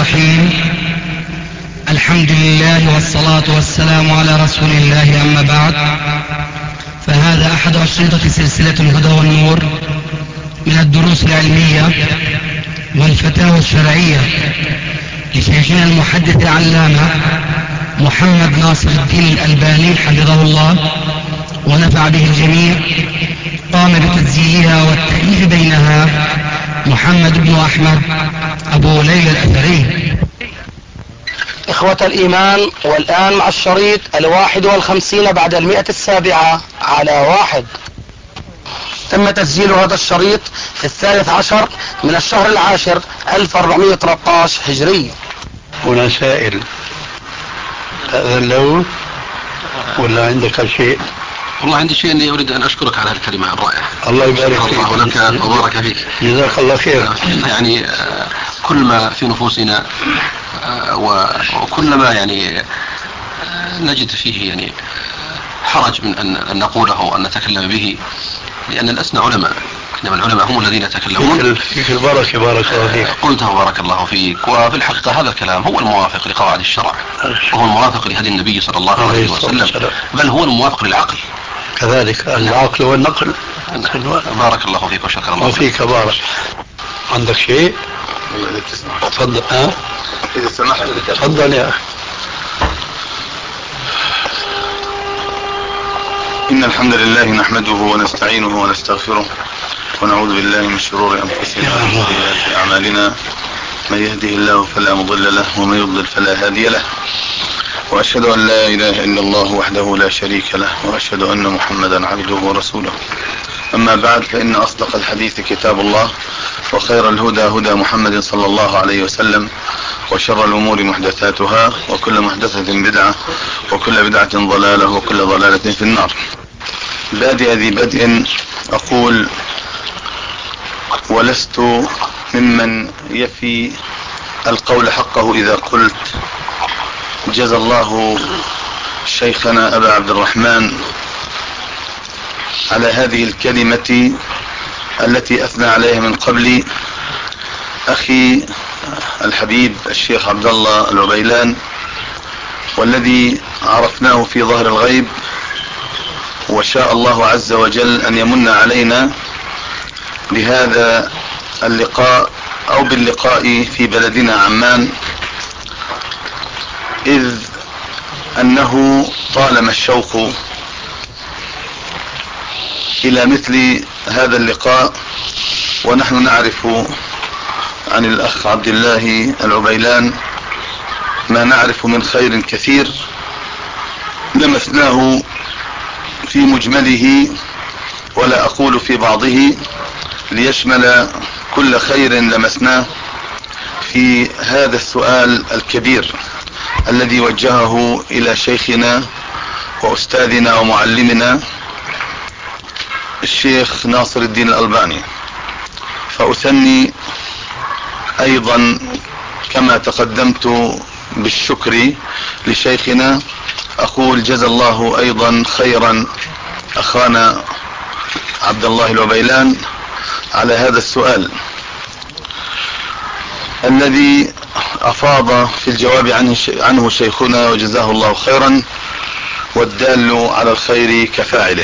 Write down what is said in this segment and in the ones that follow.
الرحيم. الحمد لله والصلاة والسلام على رسول الله، أما بعد، فهذا أحد أشرطة سلسلة الهدى والنور من الدروس العلمية والفتاوى الشرعية لشيخنا المحدث العلامة محمد ناصر الدين الألباني حفظه الله ونفع به الجميع. قام بتسجيلها والتأليف بينها محمد بن أحمد أبو ليلى الأثري. إخوة الإيمان، والآن مع الشريط 51 بعد 107 على 1. تم تسجيل هذا الشريط في 13 من الشهر العاشر 1413 هجري. هنا سائل، هذا اللون ولا عندك شيء؟ والله عندي شيء اني اريد ان اشكرك على الكلمة الرائعة. الله يبارك فيك. الله لك وبارك فيك. جزاك الله خير. يعني كل ما في نفوسنا وكل ما يعني نجد فيه يعني حرج من ان نقوله وان نتكلم به، لان لسنا علماء، انما العلماء هم الذين يتكلمون. فيك البركة، بارك الله فيك. قلته بارك الله فيك. وفي الحقيقة هذا الكلام هو الموافق لقواعد الشرع، وهو الموافق لهدي النبي صلى الله عليه وسلم، بل هو الموافق للعقل كذلك، العقل والنقل. بارك الله فيك وشكر الله فيك. بارك. عندك شيء؟ تفضل. إذا سمحت. تفضل يا أخي. إن الحمد لله نحمده ونستعينه ونستغفره ونعوذ بالله من شرور أنفسنا ومن سيئات أعمالنا. من يهده الله فلا مضل له ومن يضلل فلا هادي له، وأشهد أن لا إله إلا الله وحده لا شريك له، وأشهد أن محمدا عبده ورسوله. أما بعد، فإن أصدق الحديث كتاب الله، وخير الهدى هدى محمد صلى الله عليه وسلم، وشر الأمور محدثاتها، وكل محدثة بدعة، وكل بدعة ضلالة، وكل ضلالة في النار. بادئ ذي بدء أقول: ولست ممن يفي القول حقه إذا قلت جزى الله شيخنا أبا عبد الرحمن على هذه الكلمة التي أثنى عليها من قبل أخي الحبيب الشيخ عبد الله العبيلان، والذي عرفناه في ظهر الغيب، وشاء الله عز وجل أن يمن علينا بهذا اللقاء أو باللقاء في بلدنا عمان، إذ أنه طالما الشوق إلى مثل هذا اللقاء، ونحن نعرف عن الأخ عبد الله العبيلان ما نعرف من خير كثير لمسناه في مجمله، ولا أقول في بعضه، ليشمل كل خير لمسناه في هذا السؤال الكبير الذي وجهه إلى شيخنا وأستاذنا ومعلمنا الشيخ ناصر الدين الألباني. فأثني أيضا كما تقدمت بالشكر لشيخنا، أقول جزا الله أيضا خيرا أخانا عبد الله العبيلان على هذا السؤال الذي أفاض في الجواب عنه شيخنا، وجزاه الله خيرا، والدال على الخير كفاعله.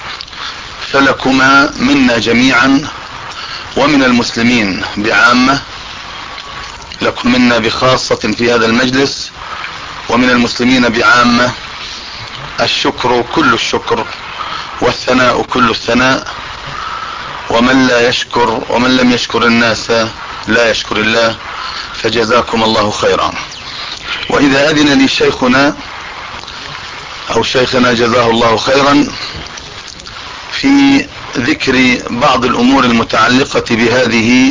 فلكما منا جميعا ومن المسلمين بعامة، لكم منا بخاصة في هذا المجلس، ومن المسلمين بعامة، الشكر كل الشكر، والثناء كل الثناء، ومن لا يشكر ومن لم يشكر الناس لا يشكر الله، فجزاكم الله خيرا. وإذا أذن لي شيخنا أو شيخنا جزاه الله خيرا في ذكر بعض الأمور المتعلقة بهذه،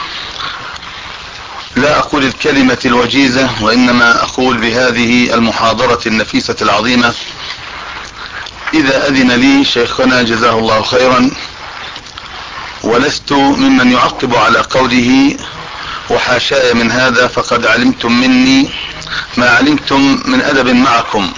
لا أقول الكلمة الوجيزة، وإنما أقول بهذه المحاضرة النفيسة العظيمة، إذا أذن لي شيخنا جزاه الله خيرا، ولست ممن يعقب على قوله وحاشاي من هذا، فقد علمتم مني ما علمتم من أدب معكم،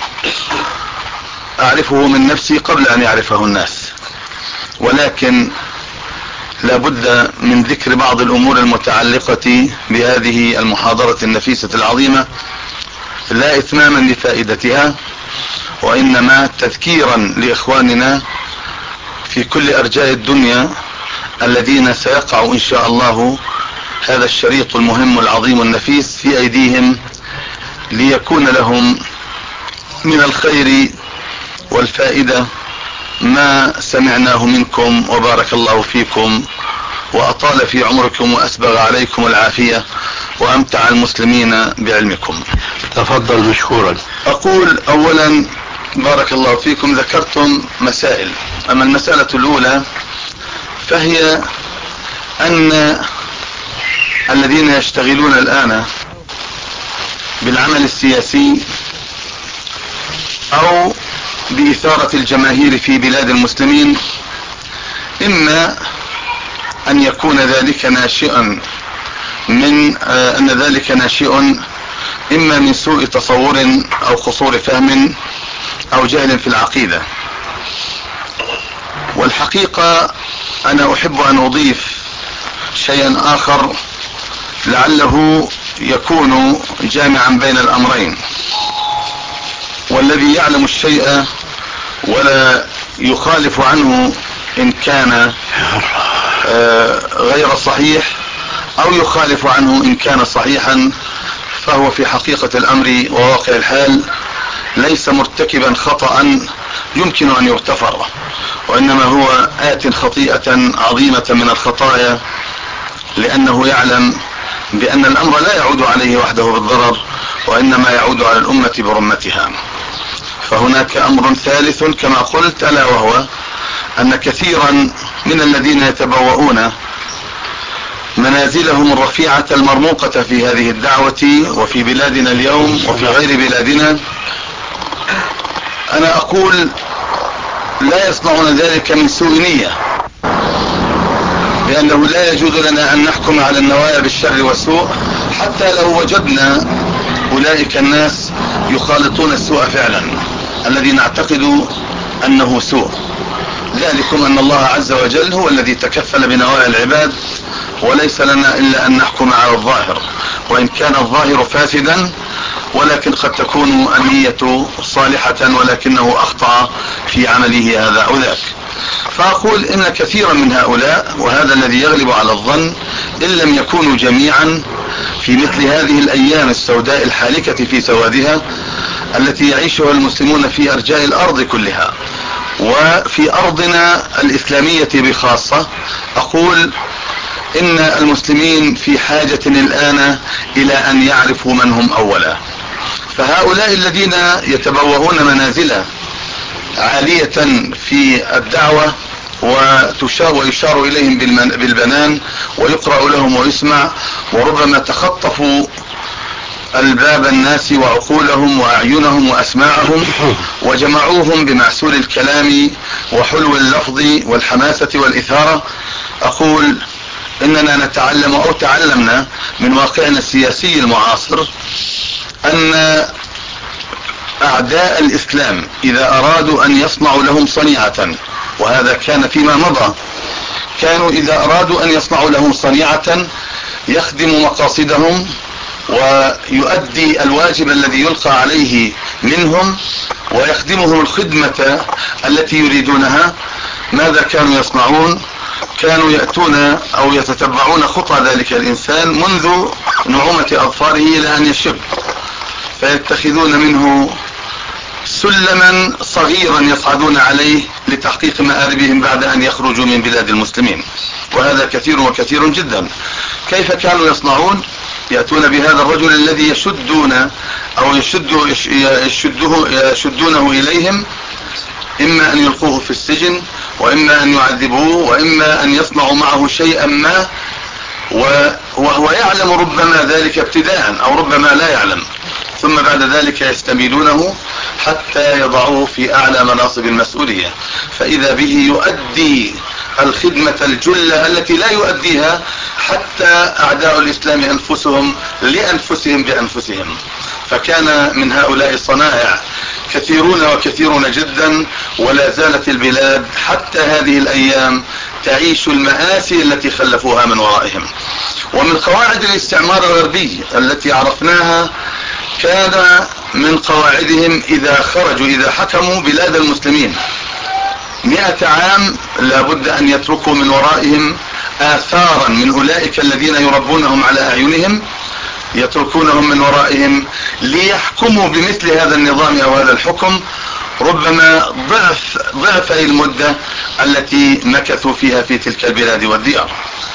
أعرفه من نفسي قبل أن يعرفه الناس، ولكن لابد من ذكر بعض الأمور المتعلقة بهذه المحاضرة النفيسة العظيمة، لا إتماما لفائدتها وإنما تذكيرا لإخواننا في كل أرجاء الدنيا الذين سيقع إن شاء الله هذا الشريط المهم العظيم النفيس في أيديهم، ليكون لهم من الخير والفائدة ما سمعناه منكم، وبارك الله فيكم وأطال في عمركم وأسبغ عليكم العافية وأمتع المسلمين بعلمكم. تفضل مشكورا. أقول أولا بارك الله فيكم، ذكرتم مسائل، أما المسألة الأولى فهي أن الذين يشتغلون الآن بالعمل السياسي أو بإثارة الجماهير في بلاد المسلمين، إما أن يكون ذلك ناشئا من أن ذلك ناشئ إما من سوء تصور أو قصور فهم أو جهل في العقيدة. والحقيقة أنا أحب أن أضيف شيئا آخر لعله يكون جامعا بين الأمرين، والذي يعلم الشيء ولا يخالف عنه إن كان غير صحيح أو يخالف عنه إن كان صحيحا، فهو في حقيقة الأمر وواقع الحال ليس مرتكبا خطأ يمكن أن يغتفر، وإنما هو آت خطيئة عظيمة من الخطايا، لأنه يعلم بأن الأمر لا يعود عليه وحده بالضرر، وإنما يعود على الأمة برمتها. فهناك أمر ثالث كما قلت، ألا وهو أن كثيرا من الذين يتبوؤون منازلهم الرفيعة المرموقة في هذه الدعوة وفي بلادنا اليوم وفي غير بلادنا، أنا أقول لا يصنعون ذلك من سوء نية، لأنه لا يجوز لنا أن نحكم على النوايا بالشر والسوء حتى لو وجدنا أولئك الناس يخالطون السوء فعلا الذي نعتقد أنه سوء. ذلكم أن الله عز وجل هو الذي تكفل بنوايا العباد، وليس لنا إلا أن نحكم على الظاهر، وإن كان الظاهر فاسدا ولكن قد تكون النية صالحة ولكنه أخطأ في عمله هذا أو ذاك. فأقول إن كثيرا من هؤلاء، وهذا الذي يغلب على الظن إن لم يكونوا جميعا، في مثل هذه الأيام السوداء الحالكة في سوادها التي يعيشها المسلمون في أرجاء الأرض كلها وفي أرضنا الإسلامية بخاصة، أقول إن المسلمين في حاجة الآن إلى أن يعرفوا من هم أولا. فهؤلاء الذين يتبوهون منازل عالية في الدعوة ويشار إليهم بالبنان ويقرأ لهم ويسمع، وربما تخطفوا الباب الناس وعقولهم وأعينهم وأسماعهم وجمعوهم بمعسول الكلام وحلو اللفظ والحماسة والإثارة، أقول إننا نتعلم أو تعلمنا من واقعنا السياسي المعاصر أن أعداء الإسلام إذا أرادوا أن يصنعوا لهم صنيعة، وهذا كان فيما مضى، كانوا إذا أرادوا أن يصنعوا لهم صنيعة يخدم مقاصدهم ويؤدي الواجب الذي يلقى عليه منهم ويخدمهم الخدمة التي يريدونها. ماذا كانوا يصنعون؟ كانوا يأتون أو يتتبعون خطى ذلك الإنسان منذ نعومة أظفاره إلى أن يشب، فيتخذون منه سلما صغيرا يصعدون عليه لتحقيق مآربهم بعد أن يخرجوا من بلاد المسلمين، وهذا كثير وكثير جدا. كيف كانوا يصنعون؟ يأتون بهذا الرجل الذي يشدون أو يشدونه إليهم، إما أن يلقوه في السجن، وإما أن يعذبوه، وإما أن يصنعوا معه شيئا ما، وهو يعلم ربما ذلك ابتداء أو ربما لا يعلم، ثم بعد ذلك يستميلونه حتى يضعوه في أعلى مناصب المسؤولية، فإذا به يؤدي الخدمة الجلة التي لا يؤديها حتى أعداء الإسلام أنفسهم لأنفسهم بأنفسهم. فكان من هؤلاء الصنائع كثيرون وكثيرون جدا، ولا زالت البلاد حتى هذه الأيام تعيش المآسي التي خلفوها من ورائهم. ومن قواعد الاستعمار الغربي التي عرفناها كان من قواعدهم إذا حكموا بلاد المسلمين 100 عام لابد أن يتركوا من ورائهم آثارا من أولئك الذين يربونهم على أعينهم، يتركونهم من ورائهم ليحكموا بمثل هذا النظام أو هذا الحكم ربما ضعف المدة التي مكثوا فيها في تلك البلاد والديار.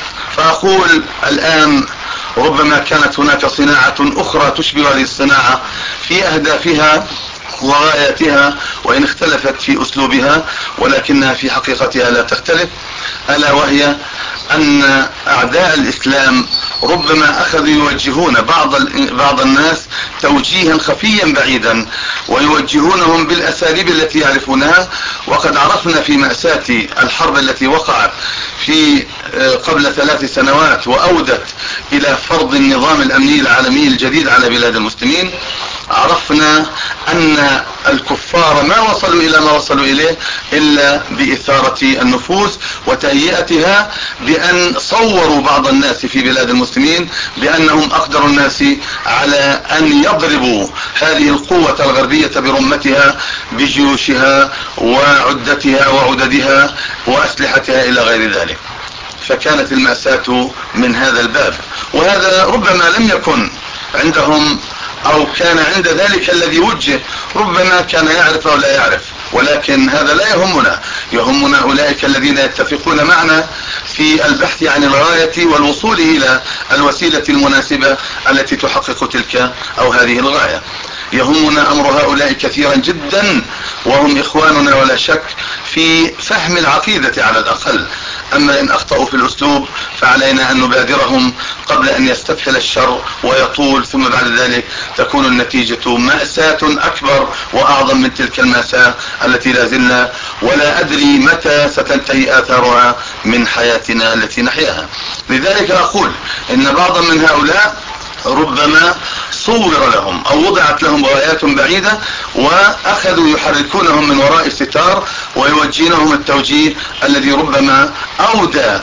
فأقول الآن ربما كانت هناك صناعة أخرى تشبه هذه الصناعة في أهدافها وغاياتها، وإن اختلفت في أسلوبها ولكنها في حقيقتها لا تختلف، ألا وهي أن أعداء الإسلام ربما أخذوا يوجهون بعض الناس توجيها خفيا بعيدا، ويوجهونهم بالأساليب التي يعرفونها. وقد عرفنا في مأساة الحرب التي وقعت في قبل 3 سنوات وأودت إلى فرض النظام الأمني العالمي الجديد على بلاد المسلمين، عرفنا أن الكفار ما وصلوا إلى ما وصلوا إليه إلا بإثارة النفوس وتهيئتها، بأن صوروا بعض الناس في بلاد المسلمين بأنهم أقدر الناس على أن يضربوا هذه القوة الغربية برمتها بجيوشها وعدتها وعددها وأسلحتها إلى غير ذلك. فكانت المأساة من هذا الباب، وهذا ربما لم يكن عندهم أو كان عند ذلك الذي وجه ربما كان يعرف أو لا يعرف، ولكن هذا لا يهمنا. يهمنا أولئك الذين يتفقون معنا في البحث عن الغاية والوصول إلى الوسيلة المناسبة التي تحقق تلك أو هذه الغاية. يهمنا أمر هؤلاء كثيرا جدا، وهم إخواننا ولا شك في فهم العقيدة على الأقل. أما إن أخطأوا في الأسلوب فعلينا أن نبادرهم قبل أن يستفحل الشر ويطول، ثم بعد ذلك تكون النتيجة مأساة أكبر وأعظم من تلك المأساة التي لا زلنا ولا أدري متى ستنتهي آثارها من حياتنا التي نحياها. لذلك أقول إن بعضا من هؤلاء ربما صور لهم أو وضعت لهم غايات بعيدة، وأخذوا يحركونهم من وراء الستار ويوجهونهم التوجيه الذي ربما أودى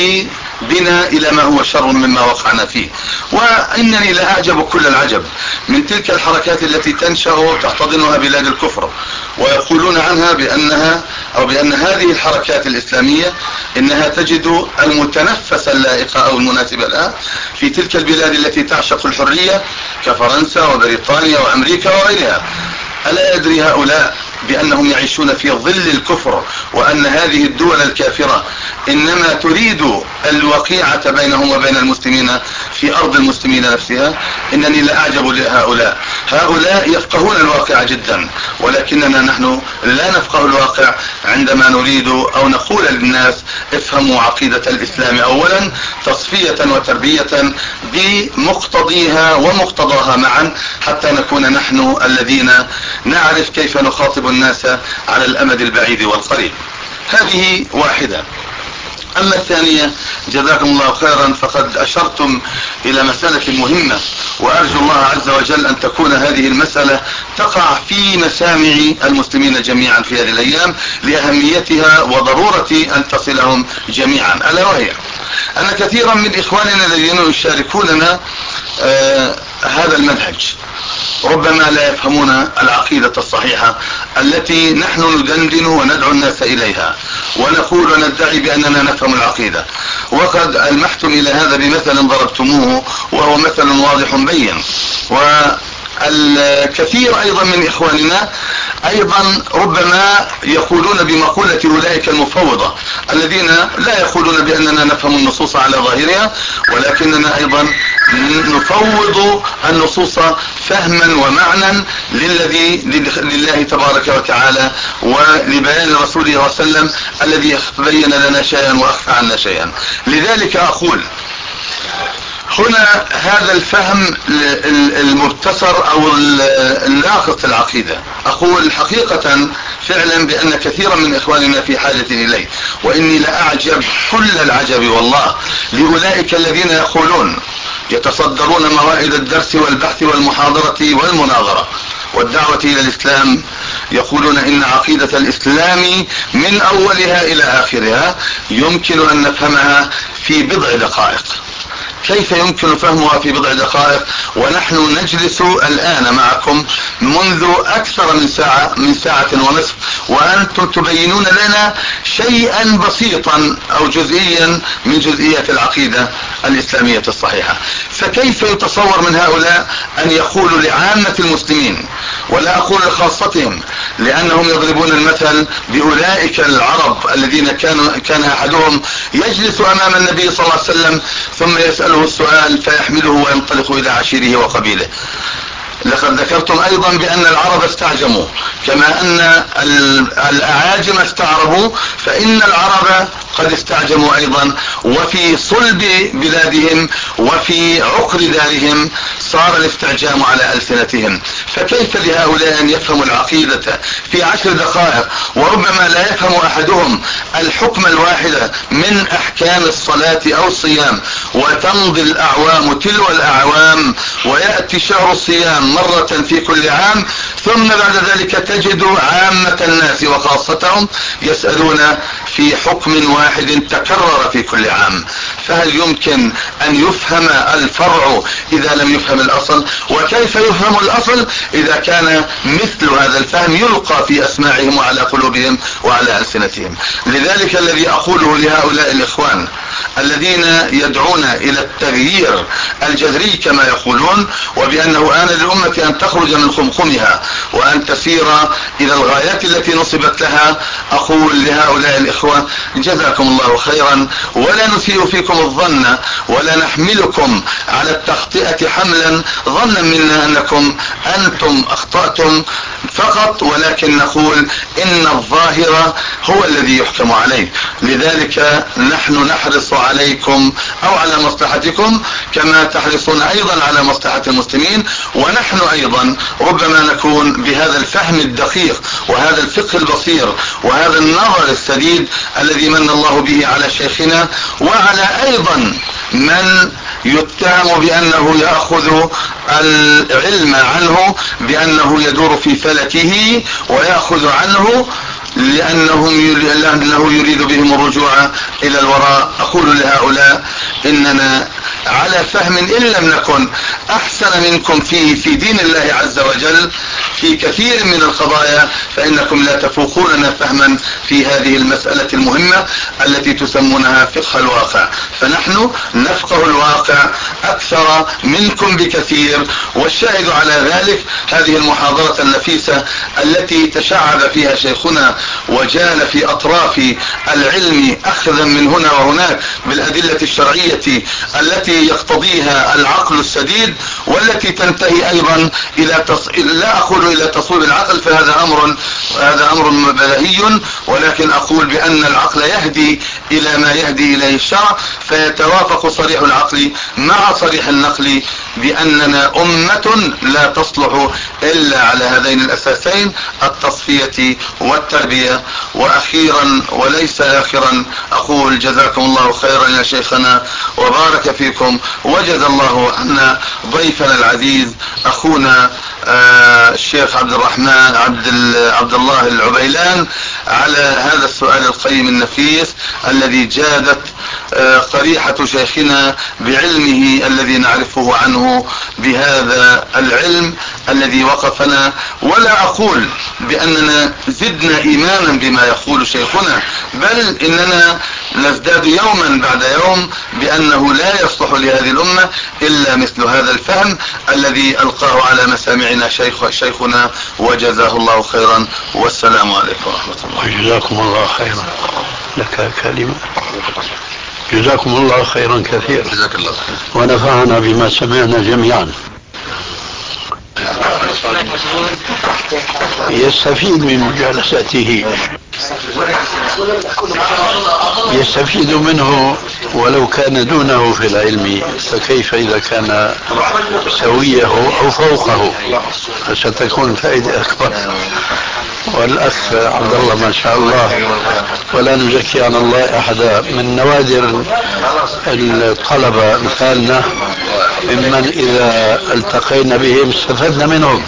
بنا إلى ما هو شر مما وقعنا فيه. وإنني لا أعجب كل العجب من تلك الحركات التي تنشأ وتحتضنها بلاد الكفر، ويقولون عنها بأن هذه الحركات الإسلامية إنها تجد المتنفس اللائق أو المناسب لها في تلك البلاد التي تعشق الحرية كفرنسا وبريطانيا وأمريكا وغيرها. ألا يدري هؤلاء بأنهم يعيشون في ظل الكفر، وأن هذه الدول الكافرة إنما تريد الوقيعة بينهم وبين المسلمين في أرض المسلمين نفسها؟ إنني لا أعجب لهؤلاء. هؤلاء يفقهون الواقع جدا، ولكننا نحن لا نفقه الواقع عندما نريد أو نقول للناس افهموا عقيدة الإسلام أولا تصفية وتربية بمقتضيها ومقتضاها معا، حتى نكون نحن الذين نعرف كيف نخاطب الناس على الأمد البعيد والقريب. هذه واحدة. أما الثانية جزاكم الله خيرا، فقد أشرتم إلى مسألة مهمة، وأرجو الله عز وجل أن تكون هذه المسألة تقع في مسامع المسلمين جميعا في هذه الأيام لأهميتها وضرورة أن تصلهم جميعا، ألا وهي أن كثيرا من إخواننا الذين يشاركوننا هذا المنهج ربما لا يفهمون العقيدة الصحيحة التي نحن ندندن وندعو الناس إليها، ونقول وندعي بأننا نفهم العقيدة. وقد ألمحتم إلى هذا بمثل ضربتموه وهو مثل واضح بين. والكثير أيضا من إخواننا أيضا ربما يقولون بمقولة أولئك المفوضة الذين لا يقولون بأننا نفهم النصوص على ظاهرها، ولكننا أيضا نفوض النصوص فهما ومعنى لله تبارك وتعالى ولبيان رسوله صلى الله عليه وسلم الذي بين لنا شيئا وأخفى عنا شيئا. لذلك أقول هنا هذا الفهم المبتصر أو الناقص العقيدة، أقول حقيقة فعلا بأن كثيرا من إخواننا في حاجة إليه، وإني لأعجب كل العجب والله لأولئك الذين يقولون يتصدرون موائد الدرس والبحث والمحاضرة والمناظرة والدعوة إلى الإسلام يقولون إن عقيدة الإسلام من أولها إلى آخرها يمكن أن نفهمها في بضع دقائق. كيف يمكن فهمها في بضع دقائق ونحن نجلس الآن معكم منذ أكثر من ساعة ونصف، وأنتم تبينون لنا شيئا بسيطا أو جزئيا من جزئيات العقيدة الإسلامية الصحيحة؟ فكيف يتصور من هؤلاء أن يقولوا لعامة المسلمين، ولا أقول لخاصتهم لأنهم يضربون المثل بأولئك العرب الذين كان أحدهم يجلس أمام النبي صلى الله عليه وسلم ثم يسأله السؤال فيحمله وينطلق إلى عشيره وقبيله. لقد ذكرتم أيضا بأن العرب استعجموا كما أن الأعاجم استعربوا، فإن العرب قد استعجموا أيضا، وفي صلب بلادهم وفي عقر دارهم صار الاستعجام على ألسنتهم. فكيف لهؤلاء أن يفهموا العقيدة في 10 دقائق، وربما لا يفهم أحدهم الحكم الواحد من أحكام الصلاة أو الصيام، وتمضي الأعوام تلو الأعوام ويأتي شهر الصيام مرة في كل عام، ثم بعد ذلك تجد عامة الناس وخاصتهم يسألون في حكم واحد تكرر في كل عام. فهل يمكن أن يفهم الفرع إذا لم يفهم الأصل؟ وكيف يفهم الأصل إذا كان مثل هذا الفهم يلقى في أسماعهم وعلى قلوبهم وعلى ألسنتهم؟ لذلك الذي أقوله لهؤلاء الإخوان الذين يدعون إلى التغيير الجذري كما يقولون، وبأنه آن للأمة أن تخرج من خمخمها وأن تسير إلى الغايات التي نصبت لها، أقول لهؤلاء الإخوة جزاكم الله خيرا، ولا نسيء فيكم الظن ولا نحملكم على التخطئة حملا ظنا منا أنكم أنتم أخطأتم فقط، ولكن نقول إن الظاهر هو الذي يحكم عليه. لذلك نحن نحرص عليكم أو على مصلحتكم كما تحرصون أيضا على مصلحة المسلمين، ونحن أيضا ربما نكون بهذا الفهم الدقيق وهذا الفقه البصير وهذا النظر السديد الذي من الله به على شيخنا وعلى أيضا من يتهم بأنه يأخذ العلم عنه، بأنه يدور في فلكه ويأخذ عنه لأنه يريد بهم الرجوع إلى الوراء. أقول لهؤلاء إننا على فهم إن لم نكن أحسن منكم في دين الله عز وجل في كثير من القضايا، فإنكم لا تفوقوننا فهما في هذه المسألة المهمة التي تسمونها فقه الواقع. فنحن نفقه الواقع أكثر منكم بكثير، والشاهد على ذلك هذه المحاضرة النفيسة التي تشعب فيها شيخنا وجال في أطراف العلم أخذا من هنا وهناك بالأدلة الشرعية التي يقتضيها العقل السديد، والتي تنتهي أيضا إلى لا أقول إلى تصويب العقل، فهذا أمر بديهي، ولكن أقول بأن العقل يهدي إلى ما يهدي إليه الشرع، فيتوافق صريح العقل مع صريح النقل بأننا أمة لا تصلح إلا على هذين الأساسين، التصفية والتربية. وأخيرا وليس آخرا أقول جزاكم الله خيرا يا شيخنا وبارك فيكم، وجزا الله عنا ضيفنا العزيز أخونا الشيخ عبد الرحمن عبد الله العبيلان على هذا السؤال القيم النفيس الذي جادت قريحة شيخنا بعلمه الذي نعرفه عنه بهذا العلم الذي وقفنا. ولا أقول بأننا زدنا إيمانا بما يقول شيخنا، بل إننا نزداد يوما بعد يوم بأنه لا يصلح لهذه الأمة إلا مثل هذا الفهم الذي ألقاه على مسامعنا شيخنا، وجزاه الله خيرا، والسلام عليكم ورحمة الله. جزاكم الله خيرا. لك كلمة. جزاكم الله خيرا كثيرا. جزاك الله خير. ونفعنا بما سمعنا جميعا. يستفيد من مجالسته، يستفيد منه ولو كان دونه في العلم، فكيف إذا كان سويه أو فوقه، فستكون فائدة أكبر. والأخ عبد الله ما شاء الله، ولا نزكي على الله أحدا، من نوادر الطلبة مثالنا ممن إذا التقينا بهم استفدنا منهم.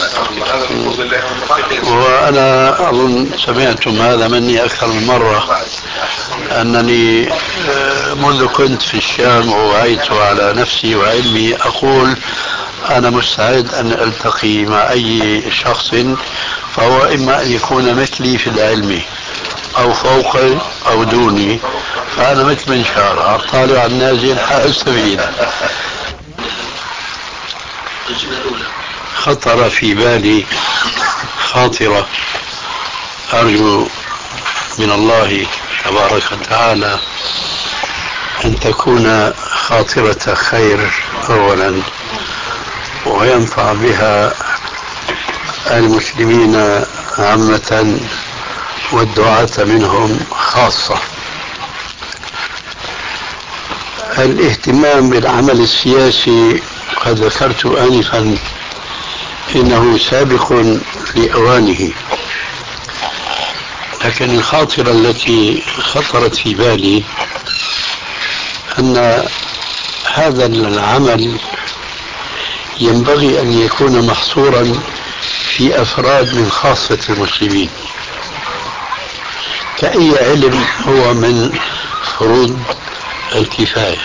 وأنا أظن سمعتم هذا مني أكثر من مرة، أنني منذ كنت في الشام ووعيت على نفسي وعلمي أقول أنا مستعد أن ألتقي مع أي شخص فهو إما أن يكون مثلي في العلم أو فوقي أو دوني، فأنا مثل منشار الطالع النازل حال السبيل. خطر في بالي خاطرة أرجو من الله تبارك وتعالى أن تكون خاطرة خير أولا، وينفع بها المسلمين عامة والدعاة منهم خاصة. الاهتمام بالعمل السياسي قد ذكرت آنفا إنه سابق لأوانه، لكن الخاطرة التي خطرت في بالي أن هذا العمل ينبغي أن يكون محصورا في أفراد من خاصة المسلمين، كأي علم هو من فروض الكفاية.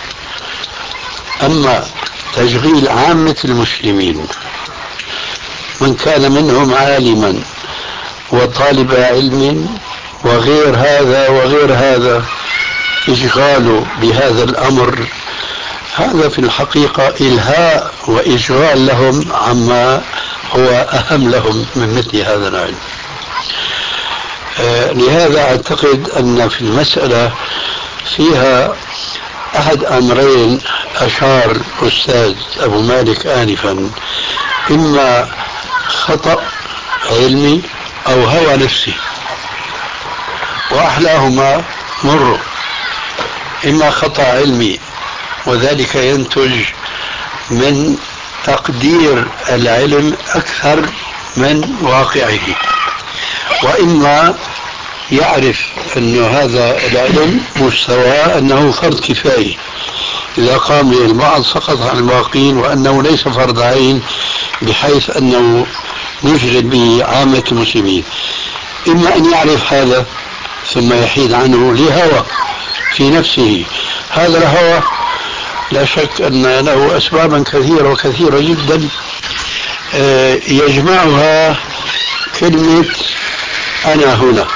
أما تشغيل عامة المسلمين من كان منهم عالما وطالب علم وغير هذا وغير هذا، إشغاله بهذا الأمر هذا في الحقيقة إلهاء وإشغال لهم عما هو أهم لهم من مثل هذا العلم. لهذا أعتقد أن في المسألة فيها أحد أمرين أشار الأستاذ أبو مالك آنفا، إما خطأ علمي أو هوى نفسي، وأحلاهما مر. إما خطأ علمي وذلك ينتج من تقدير العلم أكثر من واقعه، وإما يعرف أن هذا العلم مستواه أنه فرض كفاية، إذا قام به البعض سقط عن الباقين، وأنه ليس فرض عين بحيث أنه نشغل به عامة المسلمين. إما أن يعرف هذا ثم يحيد عنه لهوى في نفسه. هذا الهوى لا شك أن له أسبابا كثيرة وكثيرة جدا، يجمعها كلمة أنا هنا،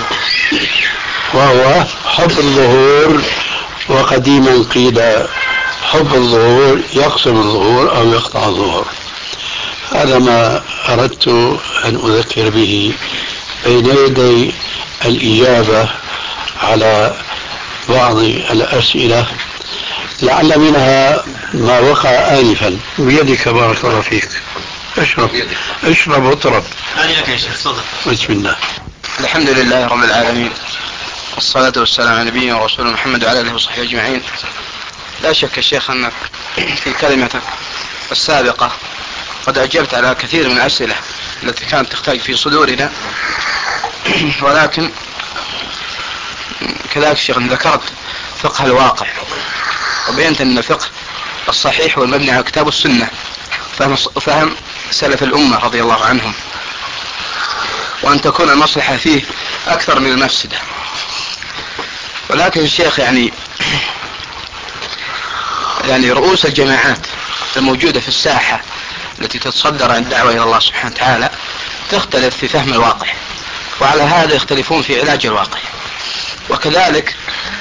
وهو حب الظهور. وقديما قيل حب الظهور يقسم الظهور أو يقطع الظهور. هذا ما أردت أن أذكر به بين يدي الإجابة على بعض الأسئلة، لعل منها ما وقع آنفا. بيدك بارك الله فيك، اشرب واطرب. بسم الله. الحمد لله رب العالمين، والصلاة والسلام على نبينا ورسولنا محمد وعلى آله وصحبه أجمعين. لا شك يا شيخ أنك في كلمتك السابقة قد أجبت على كثير من الأسئلة التي كانت تحتاج في صدورنا، ولكن كذلك شيخ ذكرت فقه الواقع، وبينت أن الفقه الصحيح والمبني على كتاب السنة فهم سلف الأمة رضي الله عنهم، وأن تكون المصلحة فيه أكثر من المفسدة. ولكن الشيخ يعني رؤوس الجماعات الموجودة في الساحة التي تتصدر عن الدعوة إلى الله سبحانه وتعالى تختلف في فهم الواقع، وعلى هذا يختلفون في علاج الواقع، وكذلك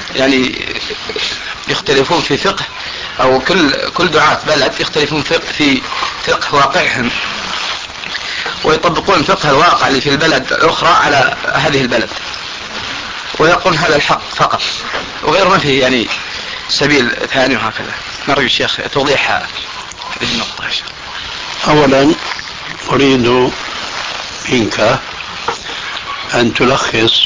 يختلفون في فقه، أو كل دعاة بلد يختلفون في فقه واقعهم، ويطبقون فقه الواقع اللي في البلد الأخرى على هذه البلد، ويقولون هذا الحق فقط وغير ما فيه سبيل ثاني. وهكذا نرجو الشيخ توضيح هذه النقطة. أولا أريد منك أن تلخص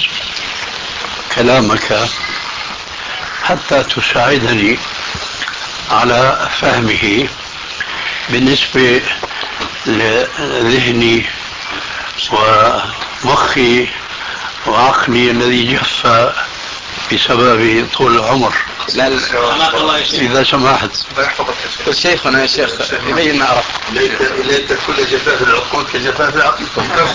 كلامك حتى تساعدني على فهمه بالنسبة لذهني ومخي وعقلي الذي جف بسبب طول العمر. لا إذا سمحت. شيخنا يا شيخ يبين ما عرف. ليت كل جفاف العقول كجفاف العقل.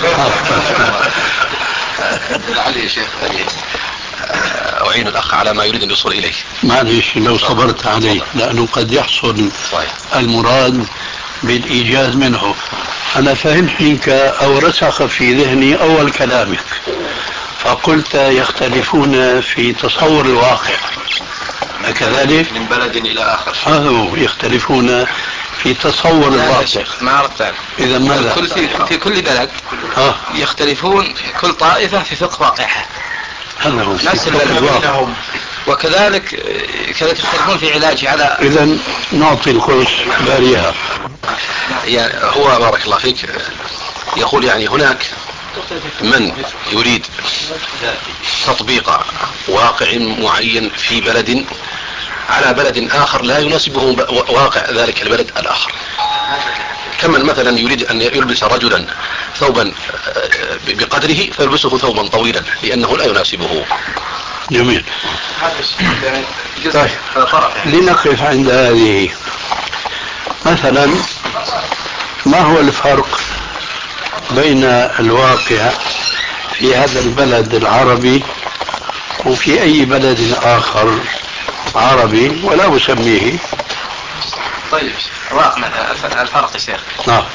لعلي يا شيخ أعين الأخ على ما يريد أن يوصل إليه. معلش لو صبرت عليه لأنه قد يحصل المراد بالإيجاز منه. أنا فهمت منك أو رسخ في ذهني أول كلامك فقلت يختلفون في تصور الواقع، كذلك من بلد إلى آخر يختلفون في تصور الواقع. ما عرفت. إذا ماذا؟ في كل بلد يختلفون كل طائفة في فقه واقعها. هذا هو نفس البلد وكذلك يختلفون في علاجه على. إذا نعطي الكرس باريها. يعني هو بارك الله فيك يقول يعني هناك من يريد تطبيق واقع معين في بلد على بلد آخر لا يناسبه واقع ذلك البلد الآخر، كمن مثلا يريد أن يلبس رجلا ثوبا بقدره فيلبسه ثوبا طويلا لأنه لا يناسبه. جميل. طيب لنقف عند هذه. مثلا ما هو الفرق بين الواقع في هذا البلد العربي وفي أي بلد آخر عربي ولا أسميه؟ طيب الفرق يا شيخ.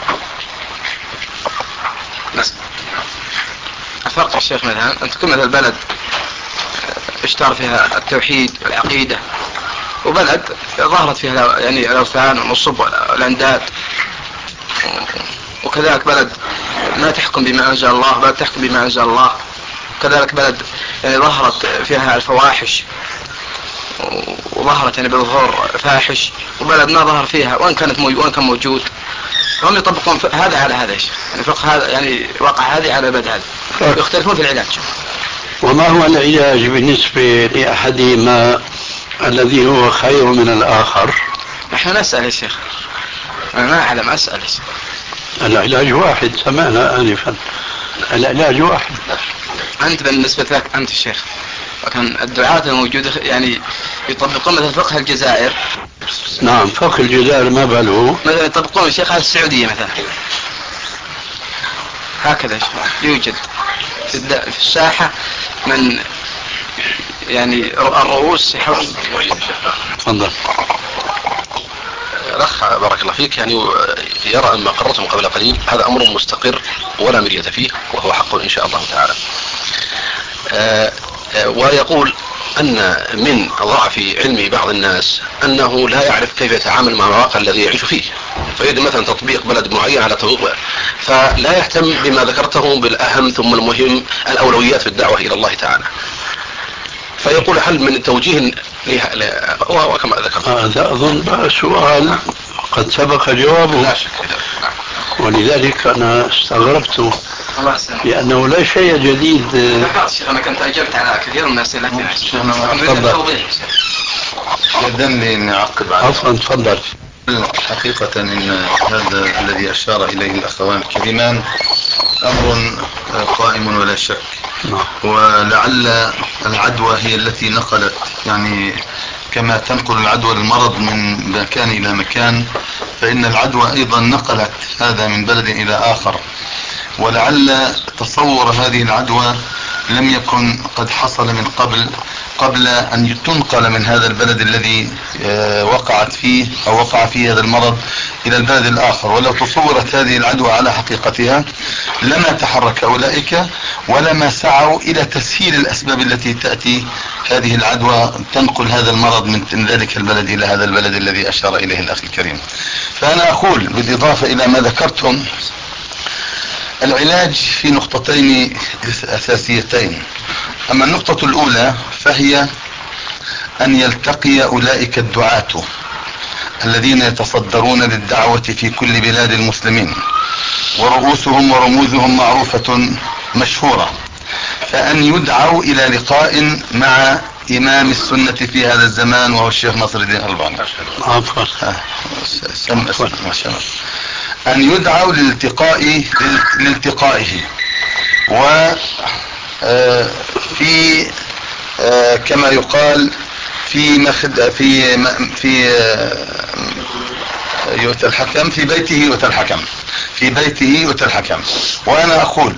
الفرق يا شيخ مثلا أن تكون مثل البلد اشتهر فيها التوحيد والعقيدة، وبلد ظهرت فيها يعني الأوثان والنصب والأنداد، وكذلك بلد ما تحكم بما أنزل الله بل تحكم بما أنزل الله، وكذلك بلد يعني ظهرت فيها الفواحش وظهرت يعني بالظهور فاحش، وبلد ما ظهر فيها وان كان موجود. هم يطبقون هذا على هذا يعني فقه هذا يعني واقع هذه على بلد هذا، يختلفون في العلاج. وما هو العلاج بالنسبة لأحدهما الذي هو خير من الآخر؟ نحن نسأل يا شيخ، أنا ما أعلم أسأل. العلاج واحد، سمعنا آنفا العلاج واحد. أنت بالنسبة لك أنت الشيخ، وكان الدعاة الموجودة يعني يطبقون مثل فقه الجزائر. نعم فقه الجزائر ما باله مثلا يطبقون الشيخ على السعودية مثلا هكذا. يوجد في الساحة من يعني الرؤوس يحاول. تفضل. الأخ بارك الله فيك يعني يرى أن ما قررتم قبل قليل هذا أمر مستقر ولا مرية فيه وهو حق إن شاء الله تعالى. ويقول أن من ضعف علم بعض الناس أنه لا يعرف كيف يتعامل مع الواقع الذي يعيش فيه، فيريد مثلا تطبيق بلد معين على تطبيق فلا يهتم بما ذكرته بالأهم ثم المهم الأولويات في الدعوة إلى الله تعالى. فيقول هل من التوجيه وكما ذكرت هذا أظن سؤال قد سبق جوابه. لا شك. ولذلك أنا استغربت لأنه لا شيء جديد. أنا كنت أجبت على كثير من أسئلتنا. تفضل. جدا لنعقب على. عفوا تفضل. حقيقة إن هذا الذي أشار إليه الأخوان الكريمان أمر قائم ولا شك، ولعل العدوى هي التي نقلت يعني كما تنقل العدوى المرض من مكان إلى مكان، فإن العدوى أيضا نقلت هذا من بلد إلى آخر، ولعل تصور هذه العدوى لم يكن قد حصل من قبل أن تنقل من هذا البلد الذي وقعت فيه أو وقع فيه هذا المرض إلى البلد الآخر. ولو تصورت هذه العدوى على حقيقتها لما تحرك أولئك ولما سعوا إلى تسهيل الأسباب التي تأتي هذه العدوى تنقل هذا المرض من ذلك البلد إلى هذا البلد الذي أشار إليه الأخ الكريم. فأنا أقول بالإضافة إلى ما ذكرتم العلاج في نقطتين أساسيتين. أما النقطة الأولى فهي أن يلتقي أولئك الدعاة الذين يتصدرون للدعوة في كل بلاد المسلمين ورؤوسهم ورموزهم معروفة مشهورة، فأن يدعوا إلى لقاء مع إمام السنة في هذا الزمان وهو الشيخ ناصر الدين الألباني. أن يدعوا لالتقائه وفي كما يقال في يؤتى الحكم في بيته يؤتى الحكم، في بيته يؤتى الحكم. وانا اقول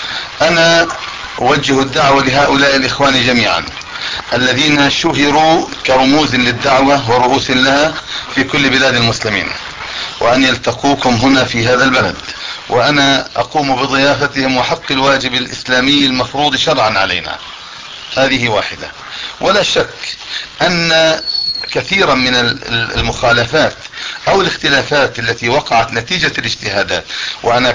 انا اوجه الدعوة لهؤلاء الاخوان جميعا الذين شهروا كرموز للدعوة ورؤوس لها في كل بلاد المسلمين، وان يلتقوكم هنا في هذا البلد، وانا اقوم بضيافتهم وحق الواجب الاسلامي المفروض شرعا علينا. هذه واحدة. ولا شك ان كثيرا من المخالفات او الاختلافات التي وقعت نتيجة الاجتهادات، وانا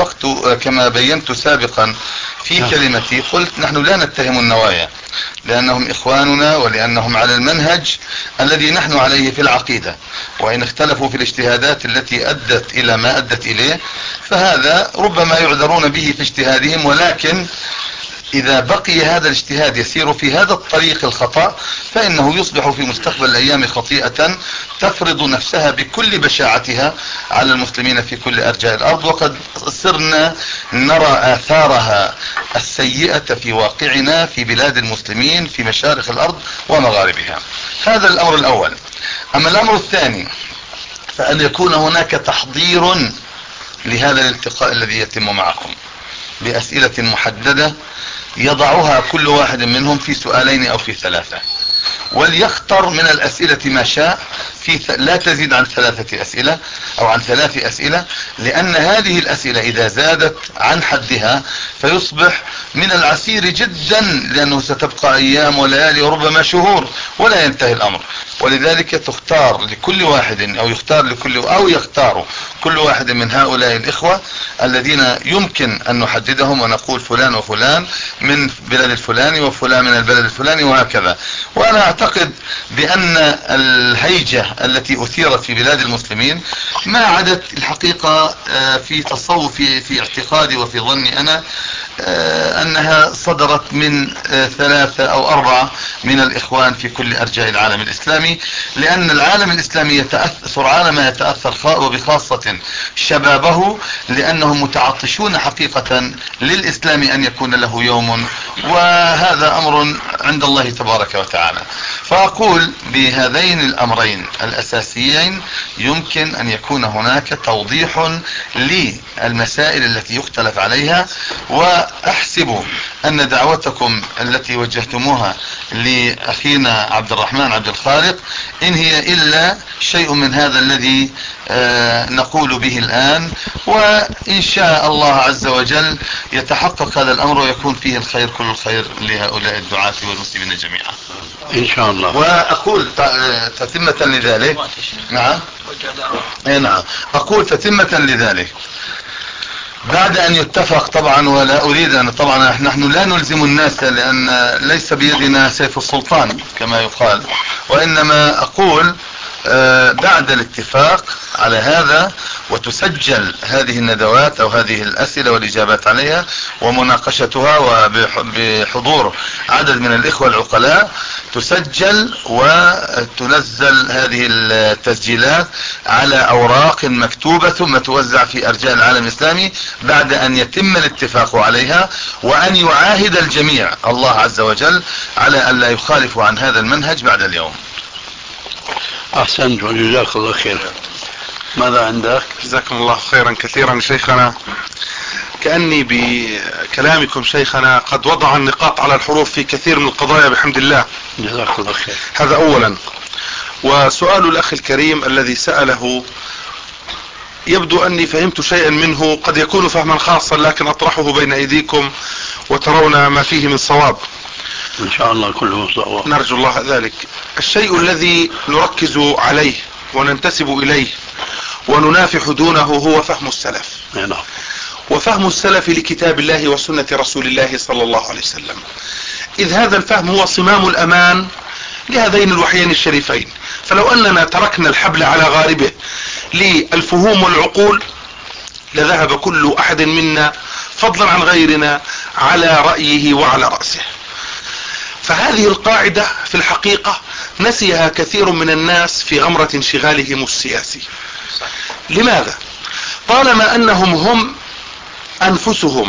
كما بينت سابقا في كلمتي، قلت نحن لا نتهم النوايا لانهم اخواننا ولانهم على المنهج الذي نحن عليه في العقيدة، وان اختلفوا في الاجتهادات التي ادت الى ما ادت اليه فهذا ربما يعذرون به في اجتهادهم، ولكن اذا بقي هذا الاجتهاد يسير في هذا الطريق الخطأ فانه يصبح في مستقبل الايام خطيئة تفرض نفسها بكل بشاعتها على المسلمين في كل ارجاء الارض، وقد صرنا نرى اثارها السيئة في واقعنا في بلاد المسلمين في مشارق الارض ومغاربها. هذا الامر الاول. اما الامر الثاني فان يكون هناك تحضير لهذا الالتقاء الذي يتم معكم باسئلة محددة يضعها كل واحد منهم في سؤالين او في ثلاثة، وليختار من الاسئلة ما شاء، لا تزيد عن 3 اسئلة او عن 3 اسئلة، لان هذه الاسئلة اذا زادت عن حدها فيصبح من العسير جدا، لانه ستبقى ايام وليالي وربما شهور ولا ينتهي الامر. ولذلك تختار لكل واحد او يختار كل واحد من هؤلاء الاخوة الذين يمكن ان نحددهم ونقول فلان وفلان من بلد الفلاني وفلان من البلد الفلاني وهكذا. وانا اعتقد بان الهيجة التي اثيرت في بلاد المسلمين ما عادت الحقيقة في تصوفي في اعتقادي وفي ظني انا انها صدرت من 3 أو 4 من الاخوان في كل ارجاء العالم الاسلامي، لان العالم الاسلامي يتأثر على ما يتأثر وبخاصة شبابه، لانهم متعطشون حقيقة للاسلام ان يكون له يوم، وهذا امر عند الله تبارك وتعالى. فاقول بهذين الامرين الاساسيين يمكن ان يكون هناك توضيح للمسائل التي يختلف عليها، واحسب ان دعوتكم التي وجهتموها لاخينا عبد الرحمن عبد الخالق ان هي الا شيء من هذا الذي نقول به الان، وان شاء الله عز وجل يتحقق هذا الامر ويكون فيه الخير كل الخير لهؤلاء الدعاة والمسلمين جميعا ان شاء الله. واقول تتمة لذلك، نعم اقول تتمة لذلك بعد ان يتفق طبعا، ولا اريد ان طبعا نحن لا نلزم الناس لان ليس بيدنا سيف السلطان كما يقال، وانما اقول بعد الاتفاق على هذا وتسجل هذه الندوات او هذه الاسئلة والاجابات عليها ومناقشتها وبحضور عدد من الاخوة العقلاء، تسجل وتنزل هذه التسجيلات على اوراق مكتوبة ثم توزع في ارجاء العالم الاسلامي بعد ان يتم الاتفاق عليها، وان يعاهد الجميع الله عز وجل على ان لا يخالفوا عن هذا المنهج بعد اليوم. احسنت وجزاك الله خير. ماذا عندك؟ جزاكم الله خيرا كثيرا شيخنا. كأني بكلامكم شيخنا قد وضع النقاط على الحروف في كثير من القضايا بحمد الله. جزاك الله خير. هذا اولا. وسؤال الاخ الكريم الذي سأله يبدو اني فهمت شيئا منه، قد يكون فهما خاصا لكن اطرحه بين ايديكم وترون ما فيه من صواب ان شاء الله. كله صواب نرجو الله ذلك. الشيء الذي نركز عليه وننتسب اليه وننافح دونه هو فهم السلف. نعم. وفهم السلف لكتاب الله وسنة رسول الله صلى الله عليه وسلم، إذ هذا الفهم هو صمام الأمان لهذين الوحيين الشريفين. فلو أننا تركنا الحبل على غاربه للفهوم والعقول لذهب كل أحد منا فضلا عن غيرنا على رأيه وعلى رأسه. فهذه القاعدة في الحقيقة نسيها كثير من الناس في غمرة انشغالهم السياسي. لماذا؟ طالما أنهم هم أنفسهم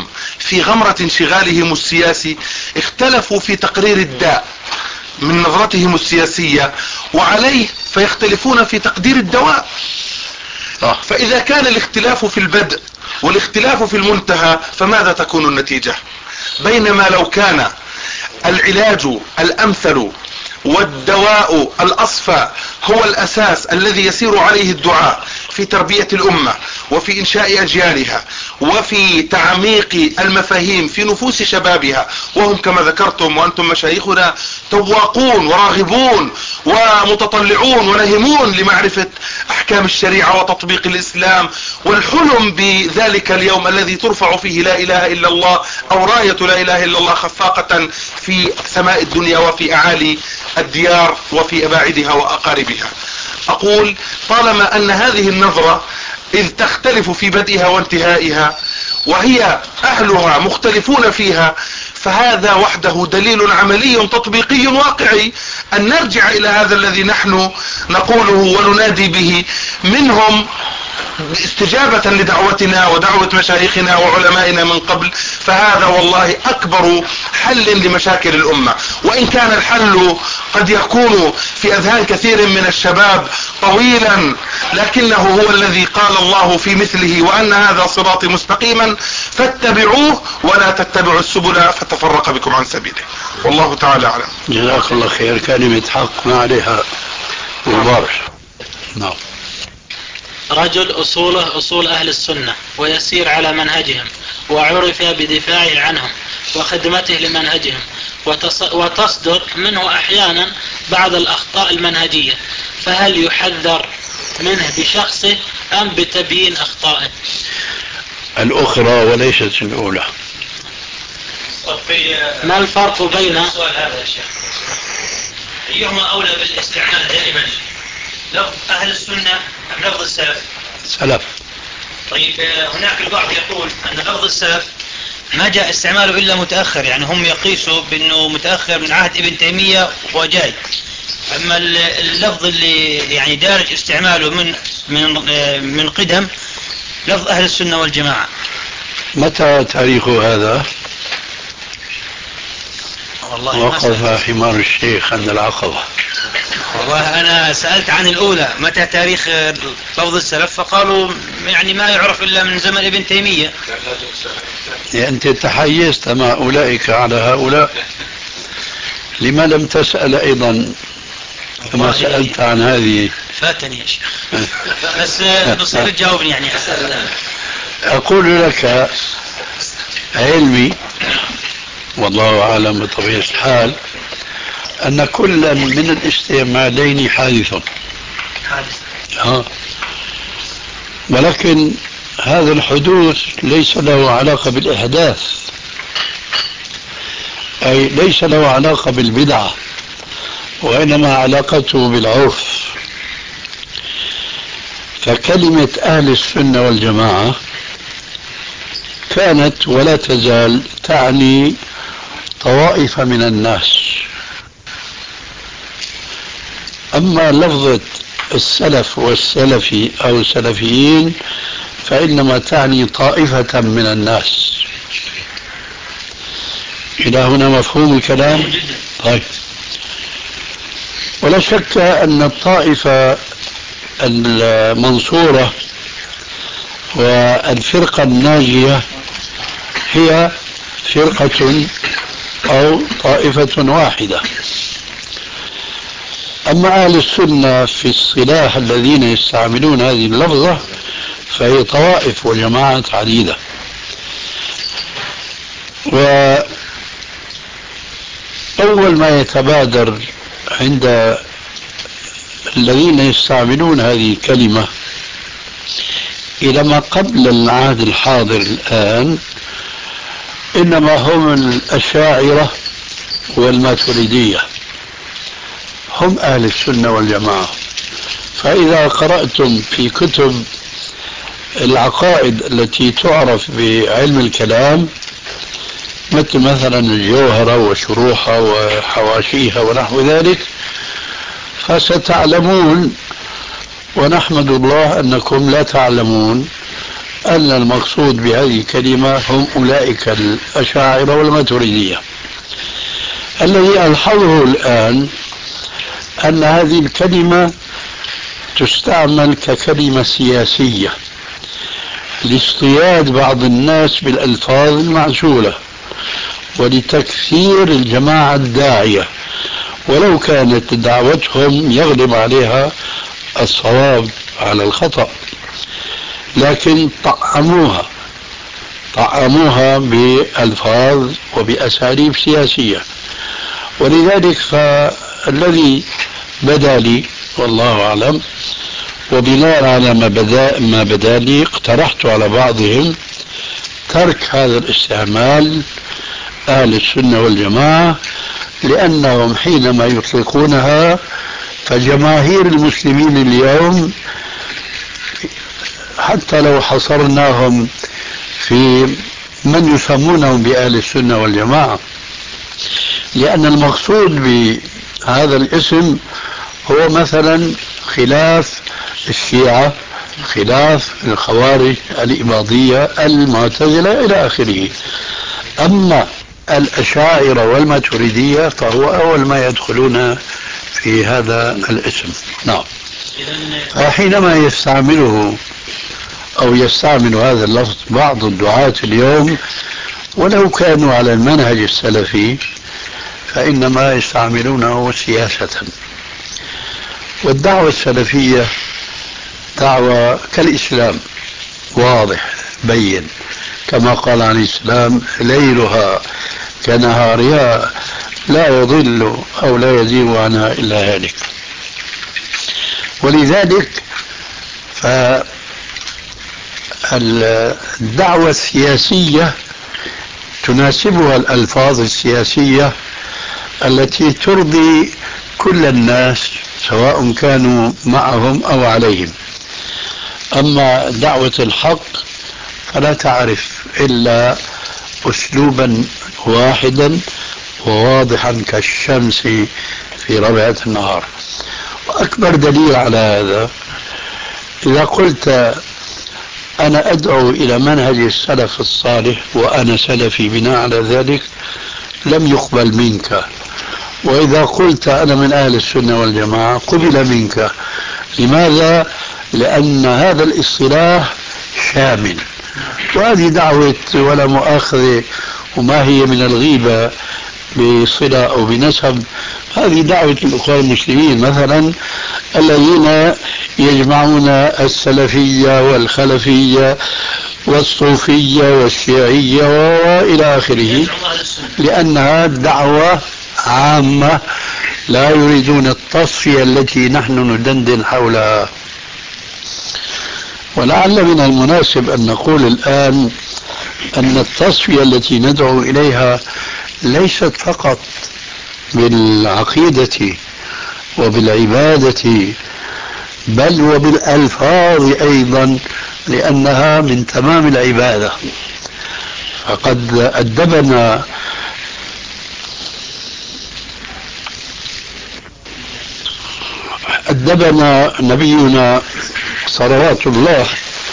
في غمرة انشغالهم السياسي اختلفوا في تقرير الداء من نظرتهم السياسية وعليه فيختلفون في تقدير الدواء. فإذا كان الاختلاف في البدء والاختلاف في المنتهى فماذا تكون النتيجة؟ بينما لو كان العلاج الأمثل والدواء الأصفى هو الأساس الذي يسير عليه الدعاء في تربية الأمة وفي إنشاء أجيالها وفي تعميق المفاهيم في نفوس شبابها، وهم كما ذكرتم وأنتم مشايخنا تواقون وراغبون ومتطلعون ونهمون لمعرفة أحكام الشريعة وتطبيق الإسلام، والحلم بذلك اليوم الذي ترفع فيه لا إله إلا الله أو راية لا إله إلا الله خفاقة في سماء الدنيا وفي أعالي الديار وفي أباعدها وأقاربها. أقول طالما أن هذه النظرة إذ تختلف في بدئها وانتهائها وهي أهلها مختلفون فيها، فهذا وحده دليل عملي تطبيقي واقعي أن نرجع إلى هذا الذي نحن نقوله وننادي به منهم استجابة لدعوتنا ودعوة مشايخنا وعلمائنا من قبل. فهذا والله أكبر حل لمشاكل الأمة، وإن كان الحل قد يكون في أذهان كثير من الشباب طويلا، لكنه هو الذي قال الله في مثله وأن هذا صراطي مستقيما فاتبعوه ولا تتبعوا السبل فتفرق بكم عن سبيله، والله تعالى أعلم. جزاك الله خير. كلمة حق ما عليها غبار. نعم. رجل أصوله أصول أهل السنة ويسير على منهجهم وعرف بدفاعه عنهم وخدمته لمنهجهم، وتصدر منه أحيانا بعض الأخطاء المنهجية، فهل يحذر منه بشخصه أم بتبيين أخطائه؟ الأخرى وليست الأولى. ما الفرق بين السؤال هذا يا شيخ؟ أيهما أولى بالاستعمال دائما، لفظ أهل السنة أم لفظ السلف؟ سلف. طيب هناك البعض يقول أن لفظ السلف ما جاء استعماله إلا متأخر، يعني هم يقيسوا بأنه متأخر من عهد ابن تيمية وجاي، أما اللفظ اللي يعني دارج استعماله من قدم لفظ أهل السنة والجماعة. متى تاريخ هذا؟ والله وقف حمار الشيخ عند العقبة. والله أنا سألت عن الأولى متى تاريخ لفظ السلف، فقالوا يعني ما يعرف إلا من زمن ابن تيمية. أنت تحيزت مع أولئك على هؤلاء، لما لم تسأل أيضا كما سألت عن هذه؟ فاتني يا شيخ بس نصير تجاوبني يعني. أقول لك علمي والله أعلم بطبيعة الحال أن كل من الاستعمالين حادث. ولكن هذا الحدوث ليس له علاقة بالإحداث، أي ليس له علاقة بالبدعة، وإنما علاقته بالعرف. فكلمة أهل السنة والجماعة كانت ولا تزال تعني طوائف من الناس. أما لفظة السلف والسلفي أو السلفيين فإنما تعني طائفة من الناس. إلى هنا مفهوم الكلام؟ طيب. ولا شك أن الطائفة المنصورة والفرقة الناجية هي فرقة أو طائفة واحدة. أما أهل السنة في الصلاح الذين يستعملون هذه اللفظة فهي طوائف وجماعات عديدة. وأول ما يتبادر عند الذين يستعملون هذه الكلمة إلى ما قبل العهد الحاضر الآن إنما هم الأشاعرة والماتريدية، هم أهل السنة والجماعة. فإذا قرأتم في كتب العقائد التي تعرف بعلم الكلام مثل مثلا الجوهرة وشروحها وحواشيها ونحو ذلك فستعلمون، ونحمد الله أنكم لا تعلمون، أن المقصود بهذه الكلمة هم أولئك الأشاعرة والماتريدية. الذي ألحظه الآن أن هذه الكلمة تستعمل ككلمة سياسية لاصطياد بعض الناس بالألفاظ المعسولة ولتكثير الجماعة الداعية، ولو كانت دعوتهم يغلب عليها الصواب على الخطأ، لكن طعموها بألفاظ وبأساليب سياسية. ولذلك فالذي بدا لي والله أعلم، وبناء على ما بدا لي اقترحت على بعضهم ترك هذا الاستعمال أهل السنة والجماعة، لأنهم حينما يطلقونها فجماهير المسلمين اليوم حتى لو حصرناهم في من يسمونهم بأهل السنة والجماعة، لأن المقصود بهذا الاسم هو مثلا خلاف الشيعة، خلاف الخوارج، الإباضية، المعتزلة إلى آخره. أما الأشاعرة والماتريدية فهو أول ما يدخلون في هذا الاسم. نعم. فحينما يستعمله أو يستعمل هذا اللفظ بعض الدعاة اليوم ولو كانوا على المنهج السلفي فإنما يستعملونه سياسة. والدعوة السلفية دعوة كالإسلام، واضح بين، كما قال عليه السلام: ليلها كنهارها لا يضل أو لا يزيغ عنها إلا هالك. ولذلك فالدعوة السياسية تناسبها الألفاظ السياسية التي ترضي كل الناس سواء كانوا معهم أو عليهم. أما دعوة الحق فلا تعرف إلا أسلوبا واحدا وواضحا كالشمس في ربيعة النهار. وأكبر دليل على هذا إذا قلت أنا أدعو إلى منهج السلف الصالح وأنا سلفي بناء على ذلك لم يقبل منك، وإذا قلت أنا من أهل السنة والجماعة قبل منك. لماذا؟ لأن هذا الاصطلاح شامل، وهذه دعوة ولا مؤاخذة وما هي من الغيبة بصلة أو بنسب. هذه دعوة الأخوة المسلمين مثلا الذين يجمعون السلفية والخلفية والصوفية والشيعية وإلى آخره، لأنها دعوة عامة لا يريدون التصفية التي نحن ندندن حولها. ولعل من المناسب أن نقول الآن أن التصفية التي ندعو إليها ليست فقط بالعقيدة وبالعبادة بل وبالألفاظ أيضا، لأنها من تمام العبادة. فقد أدبنا نبينا صلوات الله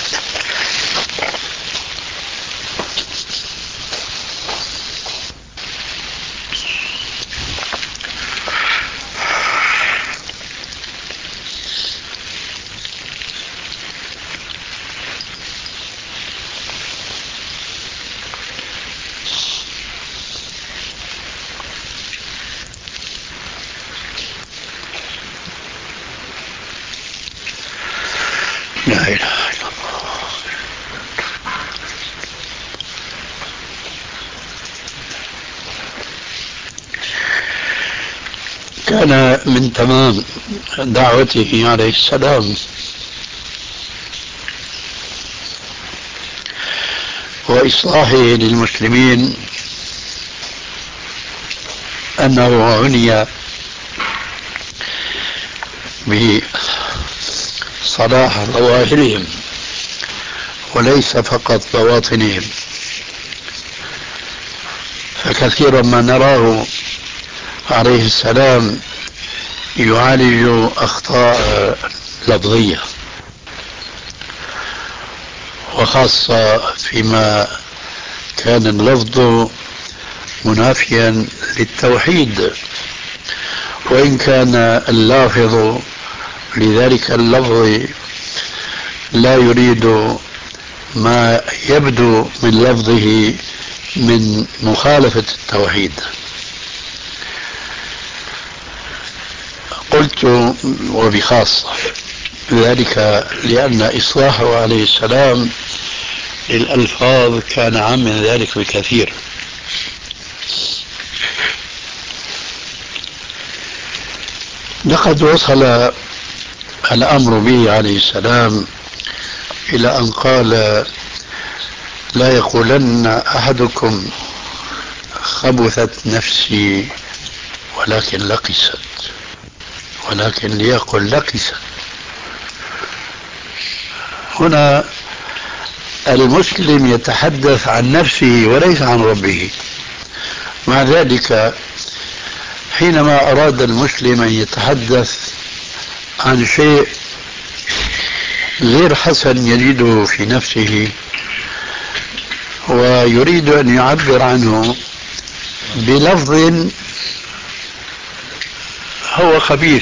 لا إله إلا الله. كان من تمام دعوته عليه السلام وإصلاحه للمسلمين أنه عني بصلاح ظواهرهم وليس فقط بواطنهم. فكثيرا ما نراه عليه السلام يعالج أخطاء لفظية وخاصة فيما كان اللفظ منافيا للتوحيد، وإن كان اللافظ لذلك اللفظ لا يريد ما يبدو من لفظه من مخالفة التوحيد. قلت وبخاصة ذلك لأن إصلاحه عليه السلام للألفاظ كان عام من ذلك بكثير. لقد وصل الأمر به عليه السلام إلى أن قال: لا يقولن أحدكم خبثت نفسي ولكن لقست، ولكن ليقل لقست. هنا المسلم يتحدث عن نفسه وليس عن ربه. مع ذلك حينما أراد المسلم أن يتحدث عن شيء غير حسن يجده في نفسه ويريد أن يعبر عنه بلفظ هو خبيث،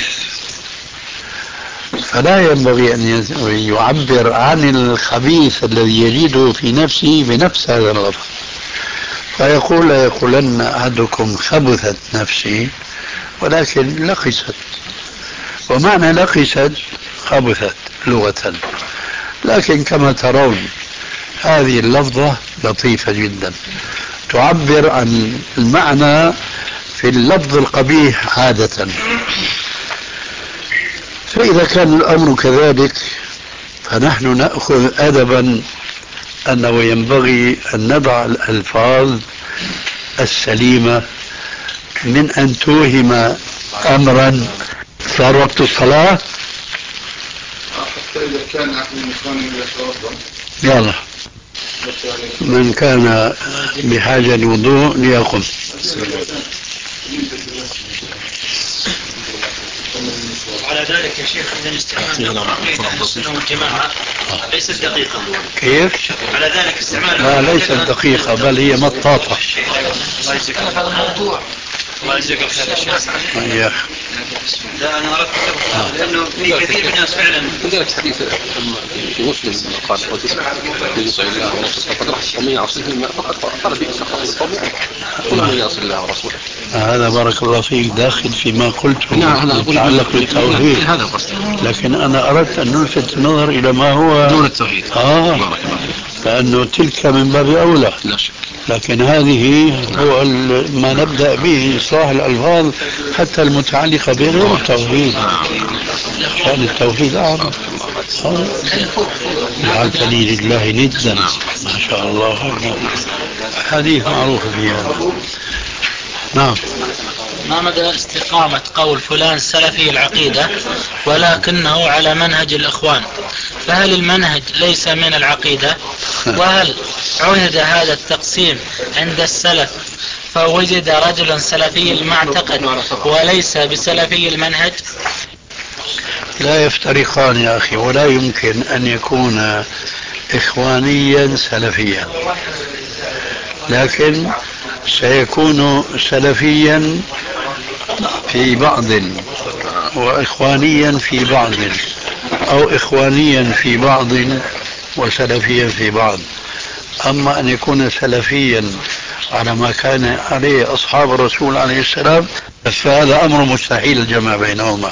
فلا ينبغي أن يعبر عن الخبيث الذي يجده في نفسه بنفس هذا اللفظ، فيقول: لا يقولن أحدكم خبثت نفسي ولكن لقست. ومعنى لقست خبثت لغة، لكن كما ترون هذه اللفظة لطيفة جدا تعبر عن المعنى في اللفظ القبيح عادة. فإذا كان الأمر كذلك فنحن نأخذ أدبا أنه ينبغي أن نضع الألفاظ السليمة من أن توهم أمرا. صار وقت الصلاة. إذا كان أحد المسلمين يتوضأ يلا، من كان بحاجة لوضوء ليقم. على ذلك يا شيخ أن الاستعمال عقيدة السنة والجماعة ليست دقيقة. كيف؟ على ذلك استعمال لا، ليست دقيقة بل هي مطاطة. الله يجزيك الموضوع. الله يجزيك الخير يا شيخ. لا أنا أردت لأنه في كثير من الناس فعلا. لذلك حديث في مسلم قال: من يطع الله ورسوله فقد رحم ومن يعصيه فقد قال فيه سخط الطبيعة ومن يعصي الله ورسوله. هذا بارك الله فيك داخل فيما قلته يتعلق بالتوحيد، لكن أنا أردت أن نلفت النظر إلى ما هو دون التوحيد. لأنه تلك من باب أولى، لا شك. لكن هذه هو ما نبدأ به إصلاح الألفاظ حتى المتعلقة بغير التوحيد. كان التوحيد أعظم. جعلتني لله ندا، ما شاء الله، حديث معروف في هذا. نعم. ما مدى استقامة قول فلان سلفي العقيدة ولكنه على منهج الإخوان؟ فهل المنهج ليس من العقيدة؟ وهل عهد هذا التقسيم عند السلف فوجد رجلا سلفي المعتقد وليس بسلفي المنهج؟ لا يفترقان يا أخي، ولا يمكن أن يكون إخوانيا سلفيا، لكن سيكون سلفيا في بعض وإخوانيا في بعض، أو إخوانيا في بعض وسلفيا في بعض. أما أن يكون سلفيا على ما كان عليه أصحاب الرسول عليه السلام فهذا أمر مستحيل الجمع بينهما.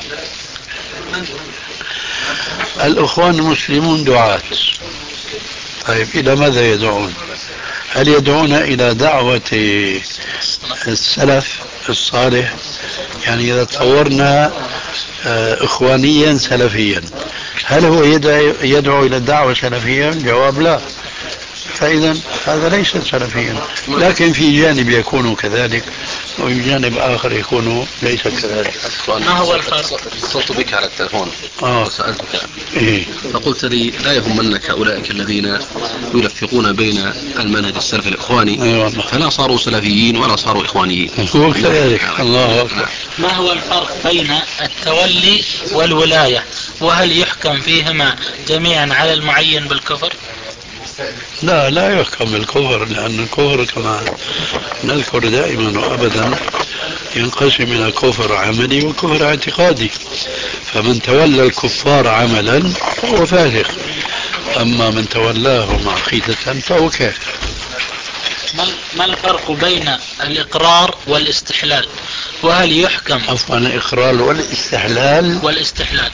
الإخوان المسلمون دعاة، طيب إلى ماذا يدعون؟ هل يدعون إلى دعوة السلف الصالح؟ يعني إذا تصورنا إخوانيا سلفيا، هل هو يدعو إلى الدعوة سلفيا؟ جواب لا. فإذا هذا ليس سلفيا، لكن في جانب يكون كذلك وفي جانب آخر يكون ليس كذلك. ما هو الفرق؟ اتصلت بك على التلفون وسألتك فقلت لي: لا يهمنك أولئك الذين يلفقون بين المنهج السلفي الإخواني فلا صاروا سلفيين ولا صاروا إخوانيين. هو كذلك. الله أكبر. ما هو الفرق بين التولي والولاية؟ وهل يحكم فيهما جميعا على المعين بالكفر؟ لا يحكم بالكفر، لأن الكفر كما نذكر دائما وأبدا ينقسم إلى كفر عملي وكفر اعتقادي، فمن تولى الكفار عملا فهو فاسق، أما من تولاهم عقيدة فهو كافر. ما الفرق بين الإقرار والاستحلال؟ وهل يحكم عفوا الإقرار والاستحلال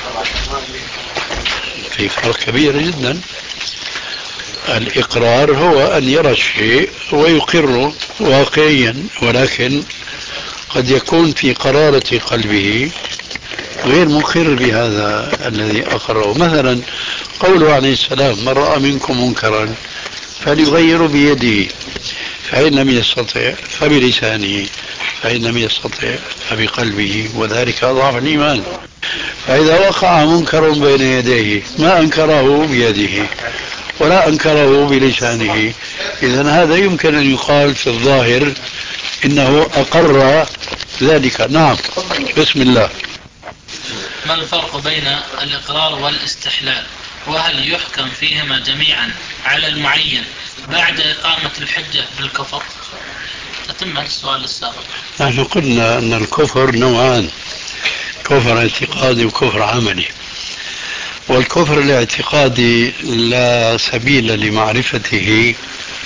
في فرق كبير جدا. الإقرار هو أن يرى الشيء ويقره واقعيا، ولكن قد يكون في قرارة قلبه غير مقر بهذا الذي أقره. مثلا قوله عليه السلام: من رأى منكم منكرا فليغير بيده، فإن لم يستطع فبلسانه، فإن لم يستطع فبقلبه، وذلك أضعف الإيمان. فإذا وقع منكر بين يديه ما أنكره بيده ولا أنكره بلسانه، إذن هذا يمكن أن يقال في الظاهر إنه أقر ذلك. نعم، بسم الله. ما الفرق بين الإقرار والاستحلال؟ وهل يحكم فيهما جميعا على المعين بعد إقامة الحجة بالكفر؟ تتم السؤال السابق. نحن قلنا أن الكفر نوعان: كفر اعتقادي وكفر عملي. والكفر الاعتقادي لا سبيل لمعرفته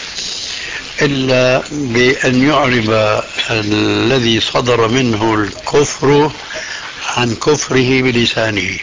إلا بأن يعرب الذي صدر منه الكفر عن كفره بلسانه.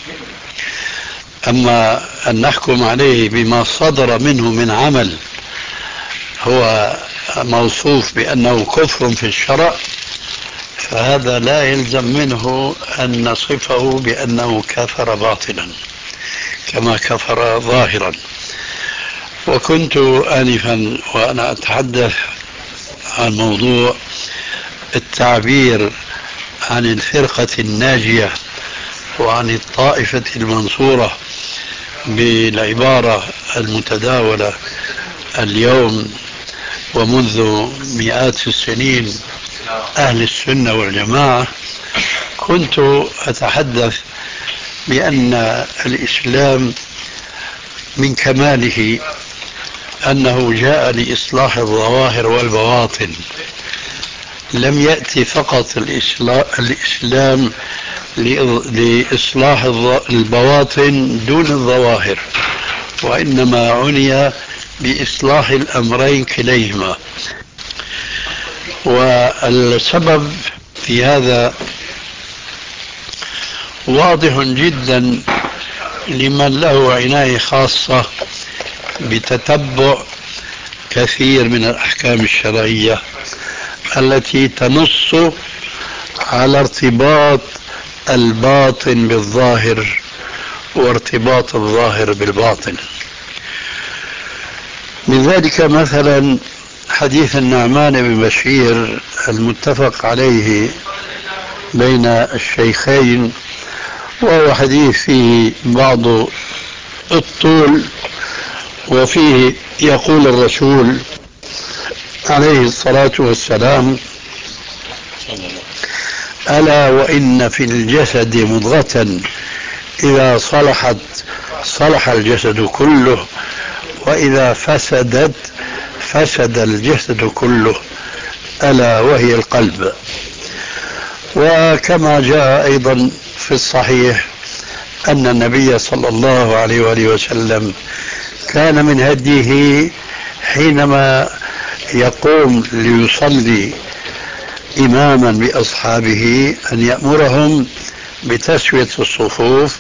أما أن نحكم عليه بما صدر منه من عمل هو موصوف بأنه كفر في الشرع، فهذا لا يلزم منه أن نصفه بأنه كفر باطلا كما كفر ظاهرا. وكنت آنفا وأنا أتحدث عن موضوع التعبير عن الفرقة الناجية وعن الطائفة المنصورة بالعبارة المتداولة اليوم ومنذ مئات السنين: أهل السنة والجماعة. كنت أتحدث بأن الإسلام من كماله أنه جاء لإصلاح الظواهر والبواطن، لم يأتي فقط الإسلام لإصلاح البواطن دون الظواهر، وإنما عني بإصلاح الأمرين كليهما. والسبب في هذا واضح جدا لمن له عناية خاصة بتتبع كثير من الأحكام الشرعية التي تنص على ارتباط الباطن بالظاهر وارتباط الظاهر بالباطن. من ذلك مثلا حديث النعمان بن بشير المتفق عليه بين الشيخين، وهو حديث فيه بعض الطول، وفيه يقول الرسول عليه الصلاة والسلام: ألا وإن في الجسد مضغة إذا صلحت صلح الجسد كله، وإذا فسدت فسد الجسد كله، ألا وهي القلب. وكما جاء أيضا في الصحيح أن النبي صلى الله عليه وآله وسلم كان من هديه حينما يقوم ليصلي إماما بأصحابه أن يأمرهم بتسوية الصفوف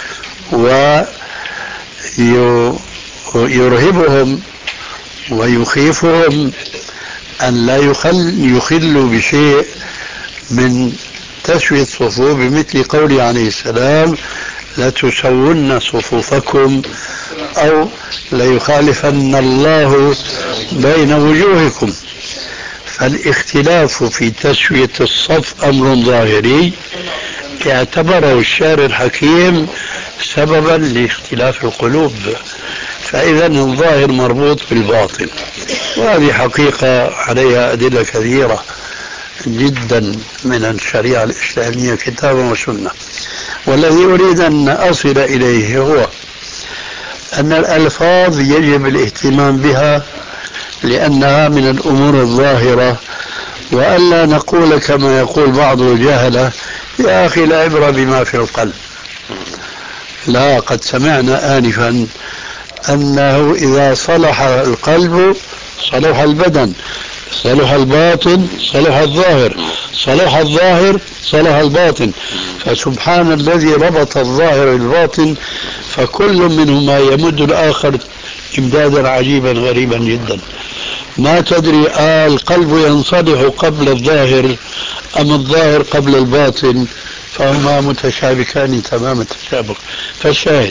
ويرهبهم ويخيفهم أن لا يخلوا بشيء من تسوية الصفوف، بمثل قوله عليه السلام: لتسون صفوفكم أو ليخالفن الله بين وجوهكم. فالاختلاف في تسوية الصف أمر ظاهري اعتبره الشارع الحكيم سببا لاختلاف القلوب، فإذا الظاهر مربوط بالباطن، وهذه حقيقة عليها أدلة كثيرة جدا من الشريعة الإسلامية كتابا وسنة. والذي أريد أن أصل إليه هو أن الألفاظ يجب الاهتمام بها لأنها من الأمور الظاهرة، وألا نقول كما يقول بعض الجهلة يا أخي لا عبرة بما في القلب. لا، قد سمعنا آنفا أنه إذا صلح القلب صلح البدن، صلح الباطن صلح الظاهر، صلح الظاهر صلح الباطن. فسبحان الذي ربط الظاهر بالباطن، فكل منهما يمد الآخر إمدادا عجيبا غريبا جدا. ما تدري القلب ينصلح قبل الظاهر أم الظاهر قبل الباطن، فهما متشابكان تمام التشابك. فالشاهد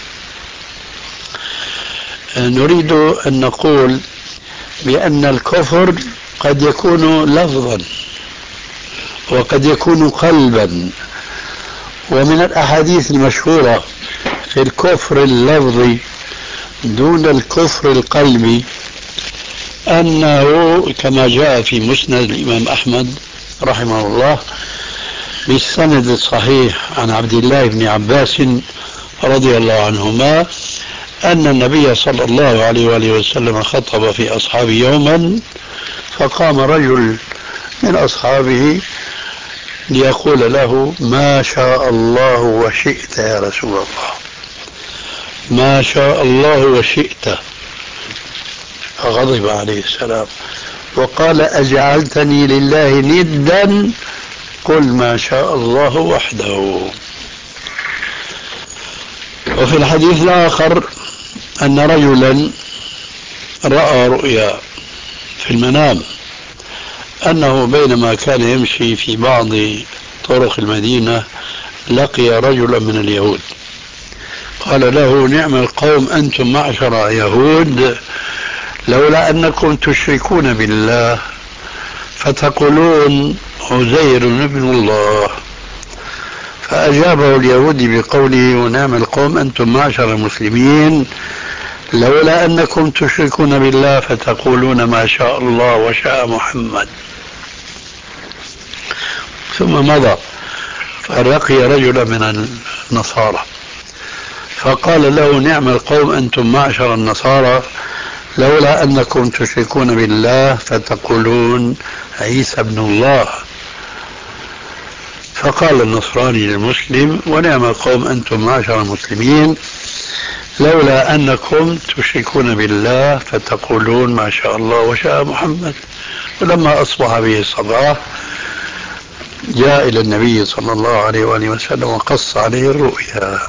نريد أن نقول بأن الكفر قد يكون لفظا وقد يكون قلبا. ومن الأحاديث المشهورة في الكفر اللفظي دون الكفر القلبي أنه كما جاء في مسند الإمام أحمد رحمه الله بالسند الصحيح عن عبد الله بن عباس رضي الله عنهما أن النبي صلى الله عليه وآله وسلم خطب في أصحابه يوما، فقام رجل من أصحابه ليقول له ما شاء الله وشئت يا رسول الله، ما شاء الله وشئت. فغضب عليه السلام وقال أجعلتني لله ندا، قل ما شاء الله وحده. وفي الحديث الآخر أن رجلا رأى رؤيا في المنام أنه بينما كان يمشي في بعض طرق المدينة لقي رجلا من اليهود، قال له نعم القوم أنتم معشر يهود، لولا أنكم تشركون بالله فتقولون عزير ابن الله. فأجابه اليهودي بقوله ونعم القوم أنتم معشر المسلمين، لولا أنكم تشركون بالله فتقولون ما شاء الله وشاء محمد. ثم مضى فلقي رجلا من النصارى فقال له نعم القوم أنتم معشر النصارى، لولا أنكم تشركون بالله فتقولون عيسى ابن الله. فقال النصراني للمسلم ونعم القوم أنتم معشر المسلمين، لولا أنكم تشركون بالله فتقولون ما شاء الله وشاء محمد. ولما أصبح به الصباح جاء إلى النبي صلى الله عليه وآله وسلم وقص عليه الرؤيا،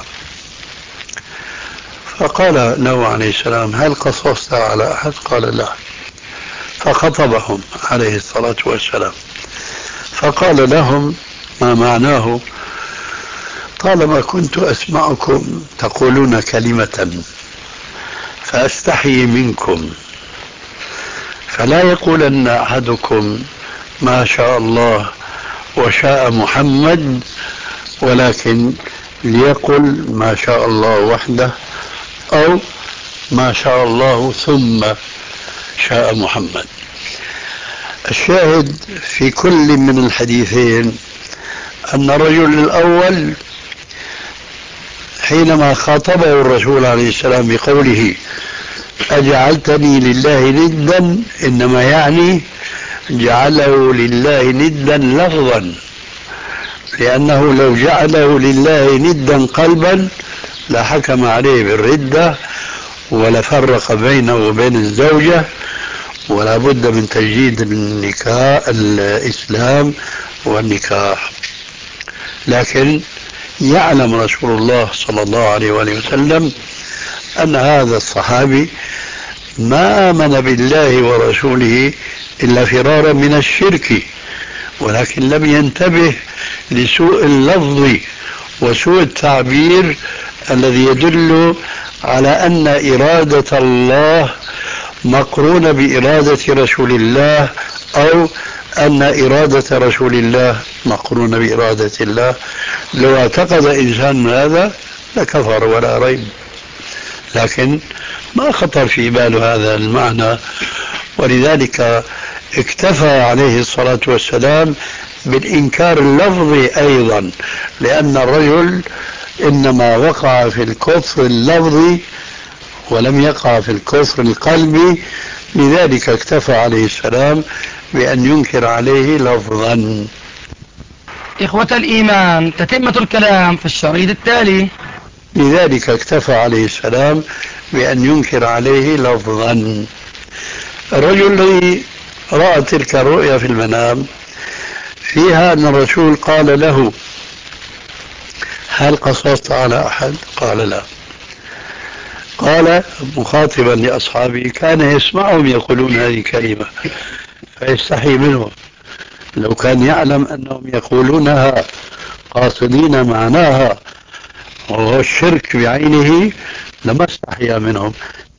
فقال له عليه السلام هل قصصت على أحد؟ قال لا. فخطبهم عليه الصلاة والسلام فقال لهم ما معناه؟ طالما كنت أسمعكم تقولون كلمة فأستحي منكم، فلا يقولن أحدكم ما شاء الله وشاء محمد، ولكن ليقل ما شاء الله وحده أو ما شاء الله ثم شاء محمد. الشاهد في كل من الحديثين أن الرجل الأول حينما خاطبه الرسول عليه السلام بقوله أجعلتني لله ندا إنما يعني جعله لله ندا لفظا، لأنه لو جعله لله ندا قلبا لحكم عليه بالردة ولفرق بينه وبين الزوجة، ولا بد من تجديد النكاح الإسلام والنكاح. لكن يعلم رسول الله صلى الله عليه وآله وسلم أن هذا الصحابي ما آمن بالله ورسوله إلا فرارا من الشرك، ولكن لم ينتبه لسوء اللفظ وسوء التعبير الذي يدل على أن إرادة الله مقرونة بإرادة رسول الله، أو أن إرادة رسول الله مقرونة بإرادة الله. لو اعتقد إنسان هذا لكفر ولا ريب، لكن ما خطر في باله هذا المعنى، ولذلك اكتفى عليه الصلاة والسلام بالإنكار اللفظي أيضا، لأن الرجل إنما وقع في الكفر اللفظي ولم يقع في الكفر القلبي، لذلك اكتفى عليه السلام بأن ينكر عليه لفظا. إخوة الإيمان، تتمة الكلام في الشريط التالي. لذلك اكتفى عليه السلام بأن ينكر عليه لفظا. الرجل الذي رأى تلك الرؤيا في المنام فيها أن الرسول قال له: هل قصصت على أحد؟ قال لا. قال مخاطبا لأصحابه: كان يسمعهم يقولون هذه الكلمة فيستحي منهم، لو كان يعلم أنهم يقولونها قاصدين معناها وهو الشرك بعينه لما استحيا منهم،